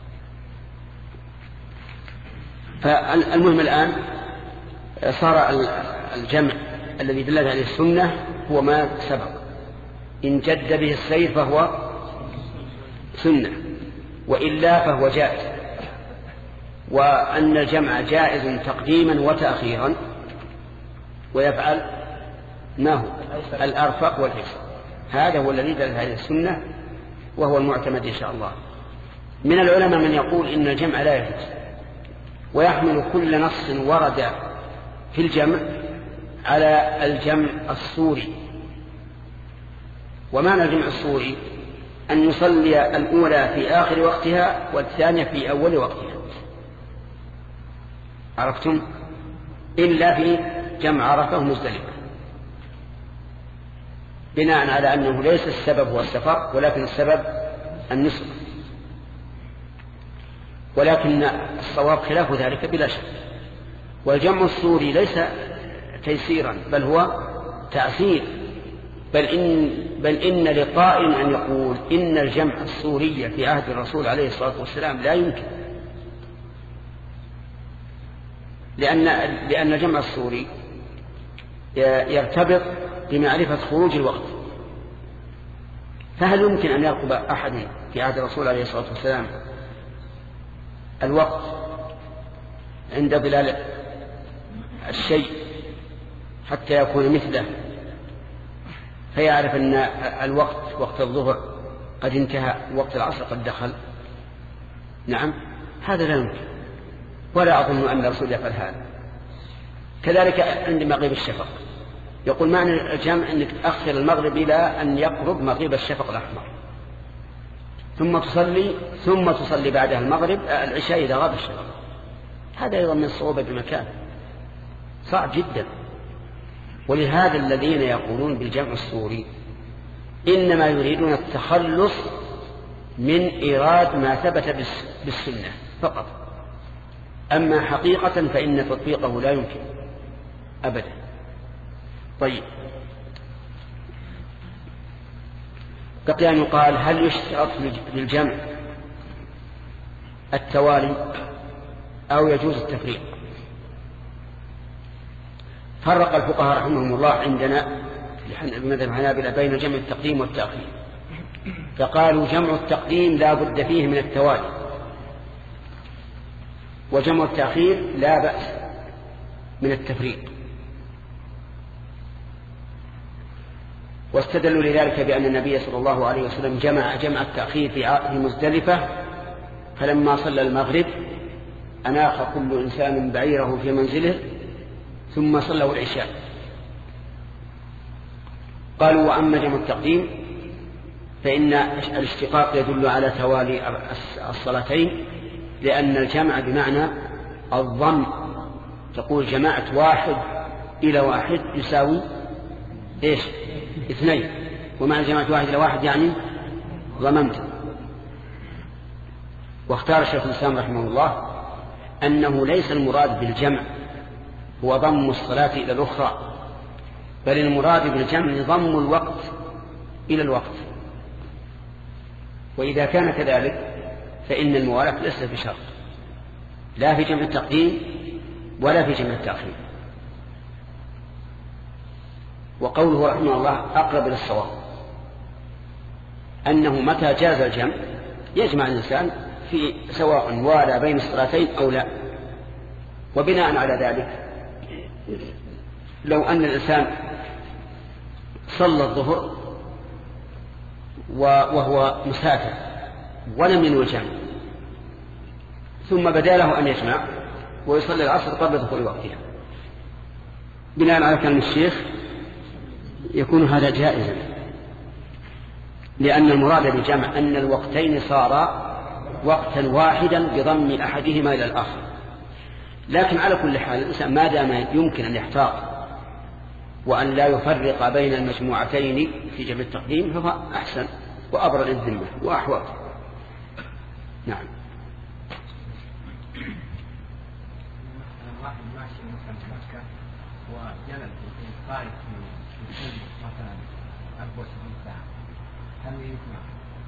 Speaker 1: فالمهم الآن صار الجمع الذي دلت عليه السنة هو ما سبق. إن جد به السير فهو سنة، وإلا فهو جائز. وأن الجمع جائز تقديما وتأخيرا، ويفعل ما هو الأرفق والأيسر. هذا هو الذي دلت عليه السنة، وهو المعتمد إن شاء الله. من العلماء من يقول إن الجمع لا يجوز، ويحمل كل نص ورد في الجمع على الجمع الصوري. ومعنى الجمع الصوري أن يصلي الأولى في آخر وقتها والثانية في أول وقتها، عرفتم؟ إلا في جمع عرفة ومزدلفة، بناء على أنه ليس السبب هو السفر، ولكن السبب النسك. ولكن الصواب خلاف ذلك بلا شك. والجمع الصوري ليس تيسيرا بل هو تعسير، بل إن بل إن لقائل أن يقول إن الجمع السوري في عهد الرسول عليه الصلاة والسلام لا يمكن، لأن الجمع السوري يرتبط بمعرفة خروج الوقت. فهل يمكن أن يرقب أحد في عهد الرسول عليه الصلاة والسلام الوقت عند ظلال الشيء حتى يكون مثله، فيعرف أن الوقت وقت الظهر قد انتهى وقت العصر قد دخل؟ نعم، هذا لا يمكن، ولا أظن أن الرسول يفعل هذا. كذلك عند مغيب الشفق، يقول معنى الجمع أنك تأخر المغرب إلى أن يقرب مغيب الشفق الأحمر، ثم تصلي بعدها المغرب العشاء إذا غاب الشفق. هذا أيضا من الصعوبة بمكان صعب جدا. ولهذا الذين يقولون بالجمع السوري إنما يريدون التخلص من إيراد ما ثبت بالسنة فقط، أما حقيقة فإن تطبيقه لا يمكن أبدا. طيب، بقي أن يقال هل يشترط للجمع التوالي أو يجوز التفريق؟ فرق الفقهاء رحمهم الله عندنا في مذهب الحنابلة بين جمع التقديم والتأخير، فقالوا جمع التقديم لا بد فيه من التوالي، وجمع التأخير لا بأس من التفريق. واستدلوا لذلك بأن النبي صلى الله عليه وسلم جمع التأخير في مزدلفة، فلما صلى المغرب أناخ كل إنسان بعيره في منزله ثم صلوا العشاء. قالوا وأما جمع التقديم فإن الاشتقاق يدل على توالي الصلاتين، لأن الجمع بمعنى الضم، تقول جماعة واحد إلى واحد يساوي إيش؟ 2، ومعنى جماعة واحد إلى واحد يعني ضممت. واختار الشيخ الإسلام رحمه الله أنه ليس المراد بالجمع هو ضم الصلاة إلى الأخرى، بل المراد بالجمع ضم الوقت إلى الوقت. وإذا كان كذلك فإن الموالاة ليست بشرط، لا في جمع التقديم ولا في جمع التأخير. وقوله رحمه الله أقرب إلى الصواب، أنه متى جاز الجمع يجمع الإنسان في سواء والى بين الصلاتين أو لا. وبناء على ذلك لو أن الإنسان صلى الظهر وهو مسافر ولم ينوي الجمع، ثم بدا له أن يجمع ويصلي العصر قبل دخول وقتها، بناء على كلام الشيخ يكون هذا جائزا، لأن المراد بالجمع أن الوقتين صارا وقتا واحدا بضم أحدهما إلى الآخر. لكن على كل حال الإنسان ما دام يمكن أن يحتاط وأن لا يفرق بين المجموعتين في جمع التقديم فهو أحسن وأبرأ للذمة وأحوط. نعم.
Speaker 4: واحد ماشي مثلا في مكة وجلس في قائد في مثلا 24 ساعة، هل يجمع؟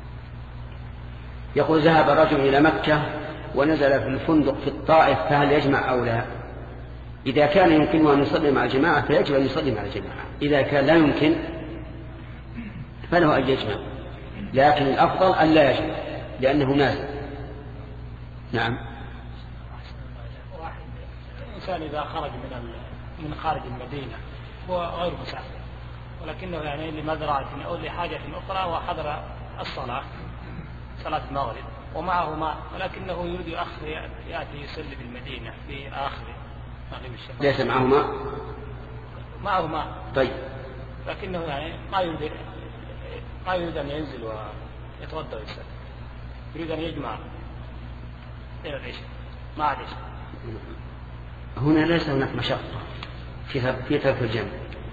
Speaker 1: يقول ذهب رجل إلى مكة ونزل في الفندق في الطائف، فهل يجمع أو لا؟ إذا كان يمكنه أن يصلي مع الجماعة فيجب أن يصلي مع الجماعة، إذا كان لا يمكن فله أن يجمع، لكن الأفضل أن لا يجمع لأنه نازل. نعم.
Speaker 3: واحد إنسان إذا خرج من خارج المدينة هو غير مسافر، ولكنه يعني لمزرعة أو لحاجة أخرى وحضر الصلاة صلاة المغرب ومعه ماء، ولكنه يريد يؤخر يأتي يصلي بالمدينة في آخر مغرب الشفق.
Speaker 1: ليس معه ماء؟
Speaker 3: معه ماء.
Speaker 1: طيب.
Speaker 3: لكنه يعني ما يريد أن ينزل ويتوضأ ويصلي، يريد أن يجمع بين العشاء مع العشاء.
Speaker 1: هنا ليس هناك مشقة في ترك الجمع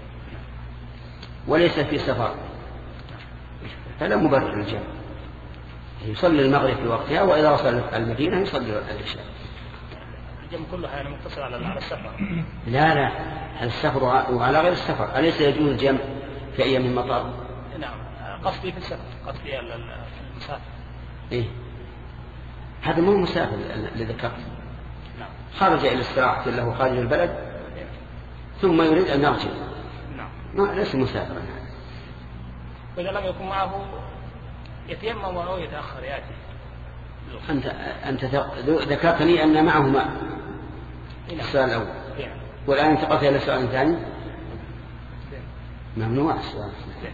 Speaker 1: وليس في سفر، فلا مبرر للجمع، يصلي المغرب في وقتها، وإذا وصل المدينة يصلي العشاء.
Speaker 3: الجمع كله يعني مقتصر على السفر.
Speaker 1: لا على السفر وعلى غير السفر. أليس يجوز الجمع في أيام المطر؟
Speaker 3: نعم.
Speaker 5: قصدي في السفر، قصدي المسافر.
Speaker 1: إيه هذا مو مسافر اللي ذكرت. خرج إلى الاستراحة له خارج البلد ثم يريد أن يرجع. ما ليس مسافرا.
Speaker 5: وإذا لم يكن معه يتيمم أو يتأخر يأتي.
Speaker 1: أنت ذكرتني أن معه ماء. السؤال الأول. والآن انتقلت إلى السؤال الثاني. ممنوع السؤال.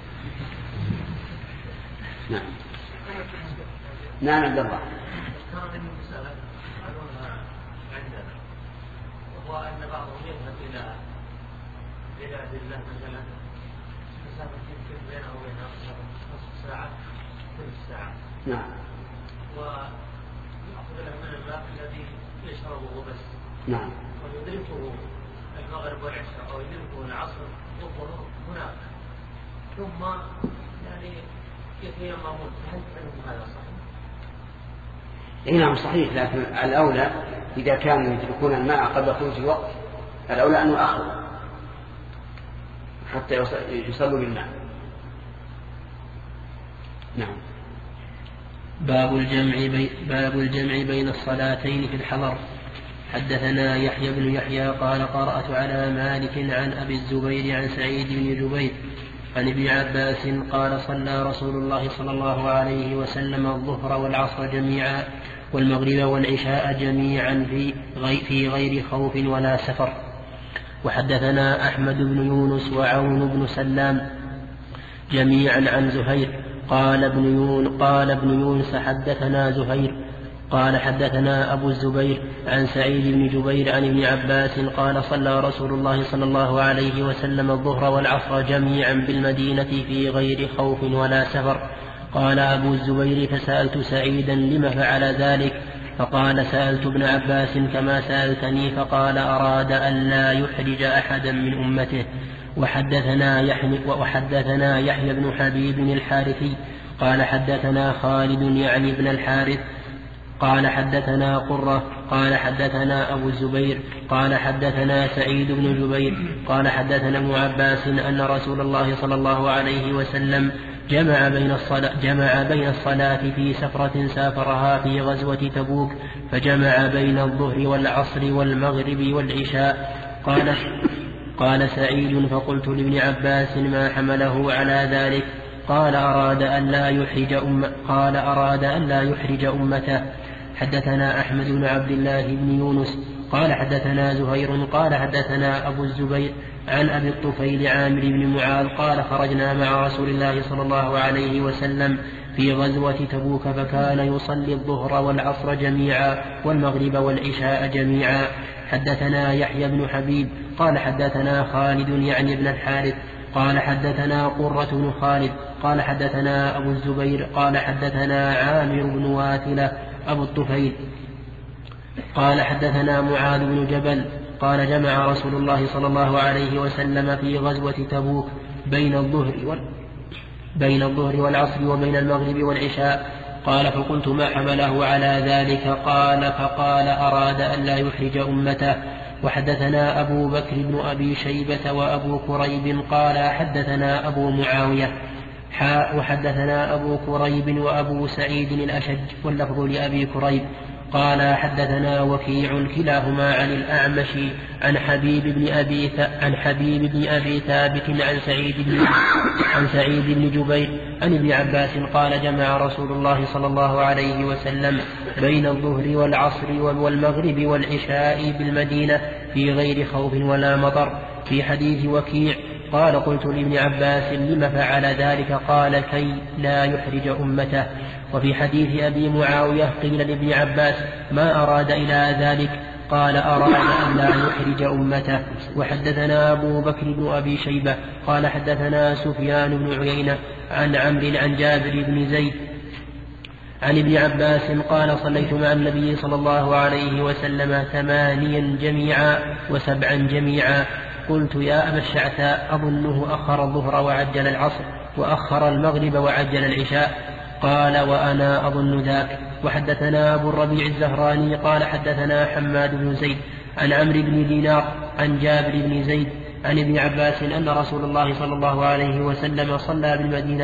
Speaker 1: نعم. نعم عبد الله.
Speaker 3: وهو أن بعضهم يذهب إلى بلاد الله مثلا مسافة يمكن بينه وبينها نصف ساعة ثلث ساعة.
Speaker 1: نعم.
Speaker 3: ويأخذ له من الماء الذي يشربه بس.
Speaker 1: نعم.
Speaker 3: ويدركه المغرب والعشاء أو يدركه العصر والظهر هناك. ثم يعني يتيممون. هل هذا صحيح؟
Speaker 1: إيه نعم صحيح، لكن الأولى إذا كانوا يدركون الماء قبل خروج الوقت الأولى أنه أخر حتى يصلوا بالماء. نعم.
Speaker 2: باب الجمع بين الصلاتين في الحضر. حدثنا يحيى بن يحيى قال قرأت على مالك عن أبي الزبير عن سعيد بن جبير عن ابن عباس قال صلى رسول الله صلى الله عليه وسلم الظهر والعصر جميعا والمغرب والعشاء جميعا في غير خوف ولا سفر. وحدثنا أحمد بن يونس وعون بن سلام جميعا عن زهير قال ابن يونس حدثنا زهير قال حدثنا أبو الزبير عن سعيد بن جبير عن ابن عباس قال صلى رسول الله صلى الله عليه وسلم الظهر والعصر جميعا بالمدينة في غير خوف ولا سفر. قال أبو الزبير فسألت سعيدا لم فعل ذلك فقال سألت ابن عباس كما سألتني فقال أراد أن لا يحرج أحدا من أمته. وحدثنا يحيى بن حبيب الحارثي قال حدثنا خالد يعني ابن الحارث قال حدثنا قرة قال حدثنا أبو الزبير قال حدثنا سعيد بن جبير قال حدثنا ابن عباس أن رسول الله صلى الله عليه وسلم جمع بين الصلاة في سفرة سافرها في غزوة تبوك فجمع بين الظهر والعصر والمغرب والعشاء. قال سعيد فقلت لابن عباس ما حمله على ذلك قال أراد أن لا يحرج أمته. حدثنا أحمد بن عبد الله بن يونس قال حدثنا زهير قال حدثنا أبو الزبير عن أبي الطفيل عامر بن معاذ قال خرجنا مع رسول الله صلى الله عليه وسلم في غزوة تبوك فكان يصلي الظهر والعصر جميعا والمغرب والعشاء جميعا. حدثنا يحيى بن حبيب قال حدثنا خالد يعني ابن الحارث قال حدثنا قرة بن خالد قال حدثنا أبو الزبير قال حدثنا عامر بن واثلة أبو الطفيل قال حدثنا معاذ بن جبل قال جمع رسول الله صلى الله عليه وسلم في غزوة تبوك بين الظهر والعصر وبين المغرب والعشاء. قال فقلت ما حمله على ذلك فقال أراد أن لا يحرج أمته. وحدثنا أبو بكر بن أبي شيبة وأبو كريب قال حدثنا أبو معاوية وحدثنا أبو كريب وأبو سعيد الأشج واللفظ لأبي كريب قال حدثنا وكيع كلاهما عن الأعمش عن حبيب بن أبي ثابت عن سعيد بن جبير عن ابن عباس قال جمع رسول الله صلى الله عليه وسلم بين الظهر والعصر والمغرب والعشاء بالمدينة في غير خوف ولا مطر. في حديث وكيع قال قلت لابن عباس لم فعل ذلك قال كي لا يحرج أمته. وفي حديث أبي معاوية قيل لابن عباس ما أراد إلى ذلك قال أراد أن لا يحرج أمته. وحدثنا أبو بكر بن أبي شيبة قال حدثنا سفيان بن عيينة عن عمرو عن جابر بن زيد عن ابن عباس قال صليت مع النبي صلى الله عليه وسلم 8 جميعا و7 جميعا. قلت يا أبا الشعثاء أظنه أخر الظهر وعجل العصر وأخر المغرب وعجل العشاء. قال وأنا أظن ذاك. وحدثنا أبو الربيع الزهراني قال حدثنا حماد بن زيد عن عمرو بن دينار عن جابر بن زيد عن ابن عباس أن رسول الله صلى الله عليه وسلم صلى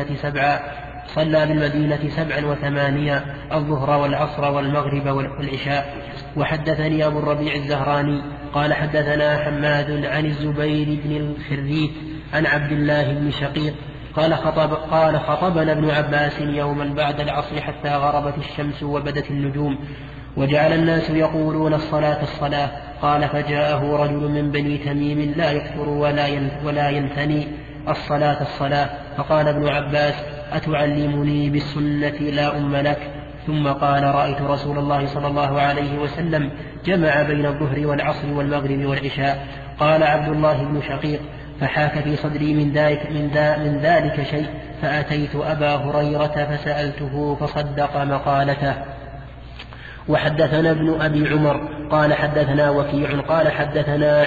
Speaker 2: بالمدينة 7 و8 الظهر والعصر والمغرب والعشاء. وحدثني أبو الربيع الزهراني قال حدثنا حماد عن الزبير بن الخريث عن عبد الله بن شقيق قال خطبنا ابن عباس يوما بعد العصر حتى غربت الشمس وبدت النجوم وجعل الناس يقولون الصلاة. قال فجاءه رجل من بني تميم لا يكفر ولا ينثني الصلاة. فقال ابن عباس أتعلمني بالسنة لا أم لك؟ ثم قال رأيت رسول الله صلى الله عليه وسلم جمع بين الظهر والعصر والمغرب والعشاء. قال عبد الله بن شقيق فحاك في صدري من ذلك شيء فأتيت أبا هريرة فسألته فصدق مقالته. وحدثنا ابن أبي عمر قال حدثنا وكيع قال حدثنا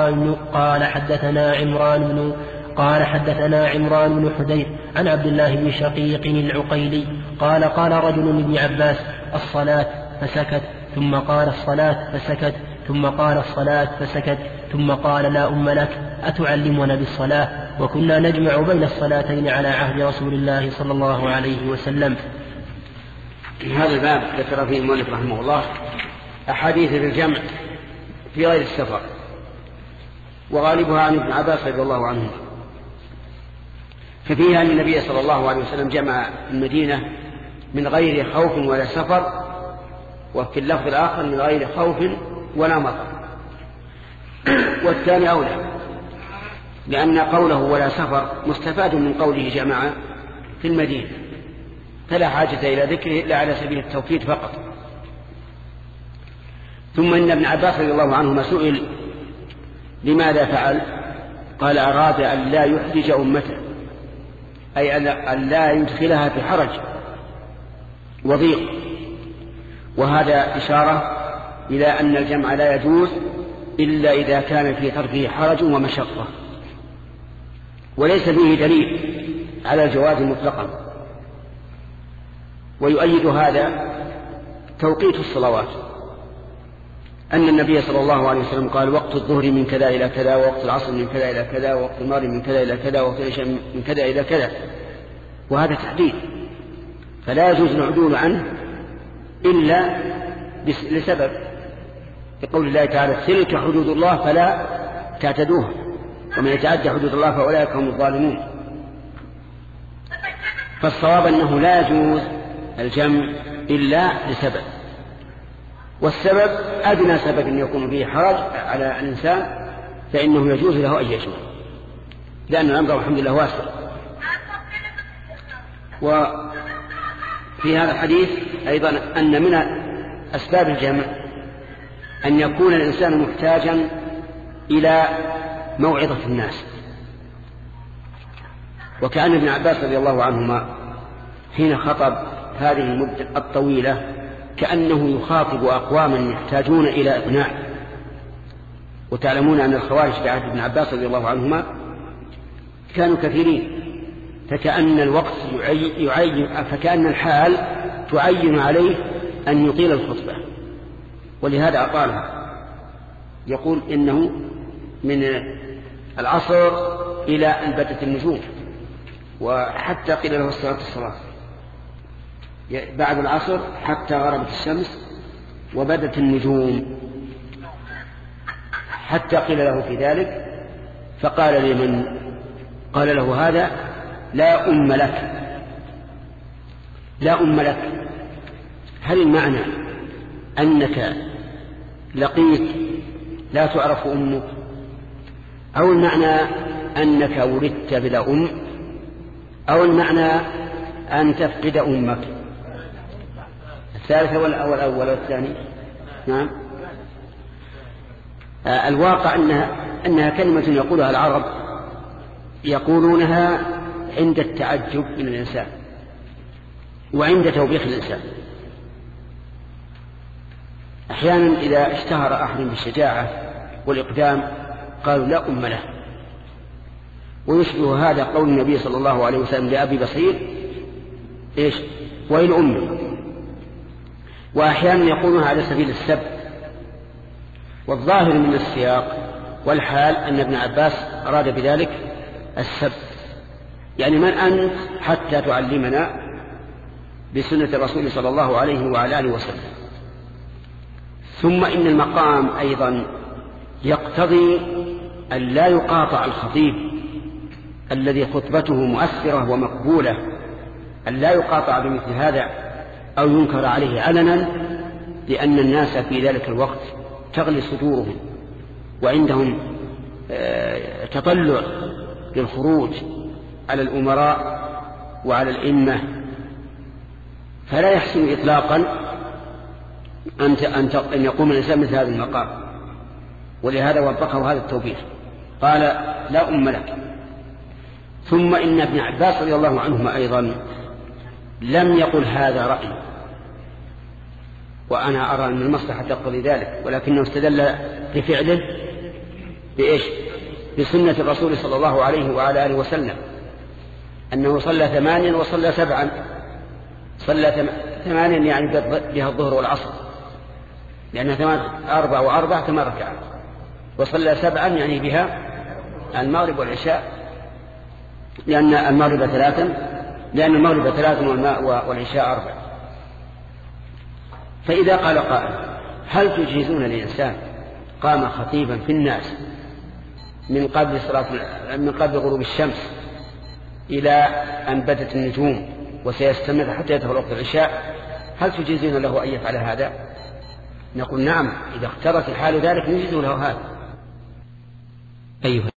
Speaker 2: عمران بن حديث عن عبد الله بن شقيق العقيلي قال رجل لابن عباس الصلاة فسكت، ثم قال الصلاة فسكت، ثم قال الصلاة فسكت، ثم قال لا أم لك أتعلمنا بالصلاة؟ وكنا نجمع بين الصلاتين على عهد رسول الله صلى الله عليه وسلم.
Speaker 1: هذا الباب ذكر فيه المؤلف رحمه الله أحاديث الجمع في غير السفر، وغالبها عن ابن عباس رضي الله عنه، ففيها أن النبي صلى الله عليه وسلم جمع المدينة من غير خوف ولا سفر، وفي اللفظ الآخر من غير خوف ولا مطر. والثاني أولى، لأن قوله ولا سفر مستفاد من قوله جمع في المدينة، فلا حاجة إلى ذكره إلا على سبيل التوكيد فقط. ثم إن ابن عباس رضي الله عنهما سئل لماذا فعل؟ قال أراد أن لا يحرج أمته، أي أن لا يدخلها في حرج وضيق، وهذا إشارة إلى أن الجمع لا يجوز إلا إذا كان في تركه حرج ومشقة، وليس فيه دليل على الجواز مطلقا. ويؤيد هذا توقيت الصلوات، أن النبي صلى الله عليه وسلم قال وقت الظهر من كذا إلى كذا، ووقت العصر من كذا إلى كذا، ووقت المغرب من كذا إلى كذا، ووقت العشاء من كذا إلى كذا، وهذا تحديد، فلا يجوز العدول عنه إلا لسبب، لقول الله تعالى تلك حدود الله فلا تعتدوها، ومن يتعدى حدود الله فأولئك هم الظالمون. فالصواب أنه لا يجوز الجمع إلا لسبب، والسبب أدنى سبب يكون فيه حرج على الإنسان فإنه يجوز له أن يجمع، لأن الأمر الحمد لله واسع. وفي هذا الحديث أيضا أن من أسباب الجمع أن يكون الإنسان محتاجا إلى موعظة الناس، وكأن ابن عباس رضي الله عنهما حين خطب هذه المدة الطويلة كأنه يخاطب أقواما يحتاجون إلى إقناع. وتعلمون أن الخوارج في عهد ابن عباس رضي الله عنهما كانوا كثيرين، فكأن الوقت فكأن الحال تعين عليه أن يطيل الخطبة، ولهذا أطالها. يقول إنه من العصر إلى أن بدت النجوم، وحتى قيل له الصلاة بعد العصر حتى غربت الشمس وبدت النجوم، حتى قيل له في ذلك، فقال لمن قال له هذا لا أم لك، لا أم لك. هل المعنى أنك لقيت لا تعرف أمك، أو المعنى أنك ولدت بلا أم، أو المعنى أن تفقد أمك؟ الثالثة والأول والثاني؟ نعم. الواقع أنها كلمة يقولها العرب يقولونها عند التعجب من الإنسان وعند توبيخ الإنسان. أحيانا إذا اشتهر أحد بالشجاعة والإقدام قالوا لا أم له، ويشبه هذا قول النبي صلى الله عليه وسلم لأبي بصير إيش ويل أمه. وأحيانا يقولونها على سبيل السب، والظاهر من السياق والحال أن ابن عباس أراد بذلك السب، يعني من أنت حتى تعلمنا بسنة الرسول صلى الله عليه وعلى آله وسلم. ثم إن المقام أيضا يقتضي أن لا يقاطع الخطيب الذي خطبته مؤثرة ومقبولة، أن لا يقاطع بمثل هذا أو ينكر عليه علنا، لأن الناس في ذلك الوقت تغلي صدورهم وعندهم تطلع للخروج على الأمراء وعلى الأئمة، فلا يحسن إطلاقا أن يقوم الإنسان مثل هذا المقام. ولهذا وفقه هذا التوبيخ، قال لا أم لك. ثم إن ابن عباس رضي الله عنهما أيضا لم يقل هذا رأي، وأنا أرى أن المصلحة تقتضي ذلك، ولكنه استدل بفعله بإيش؟ بسنة الرسول صلى الله عليه وعلى آله وسلم، أنه صلى 8 وصلى 7. صلى 8 يعني بها الظهر والعصر، لأنها 4 و4 8 ركعات، وصلى 7 يعني بها المغرب والعشاء، لأن المغرب 3 والعشاء 4. فإذا قال قائل هل تجيزون للإنسان قام خطيبا في الناس من قبل غروب الشمس إلى أن بدت النجوم وسيستمر حتى يدخل وقت العشاء، هل تجيزون له أن يفعل هذا؟ نقول نعم، إذا اختارت الحال ذلك نجيز له هذا.
Speaker 2: أيها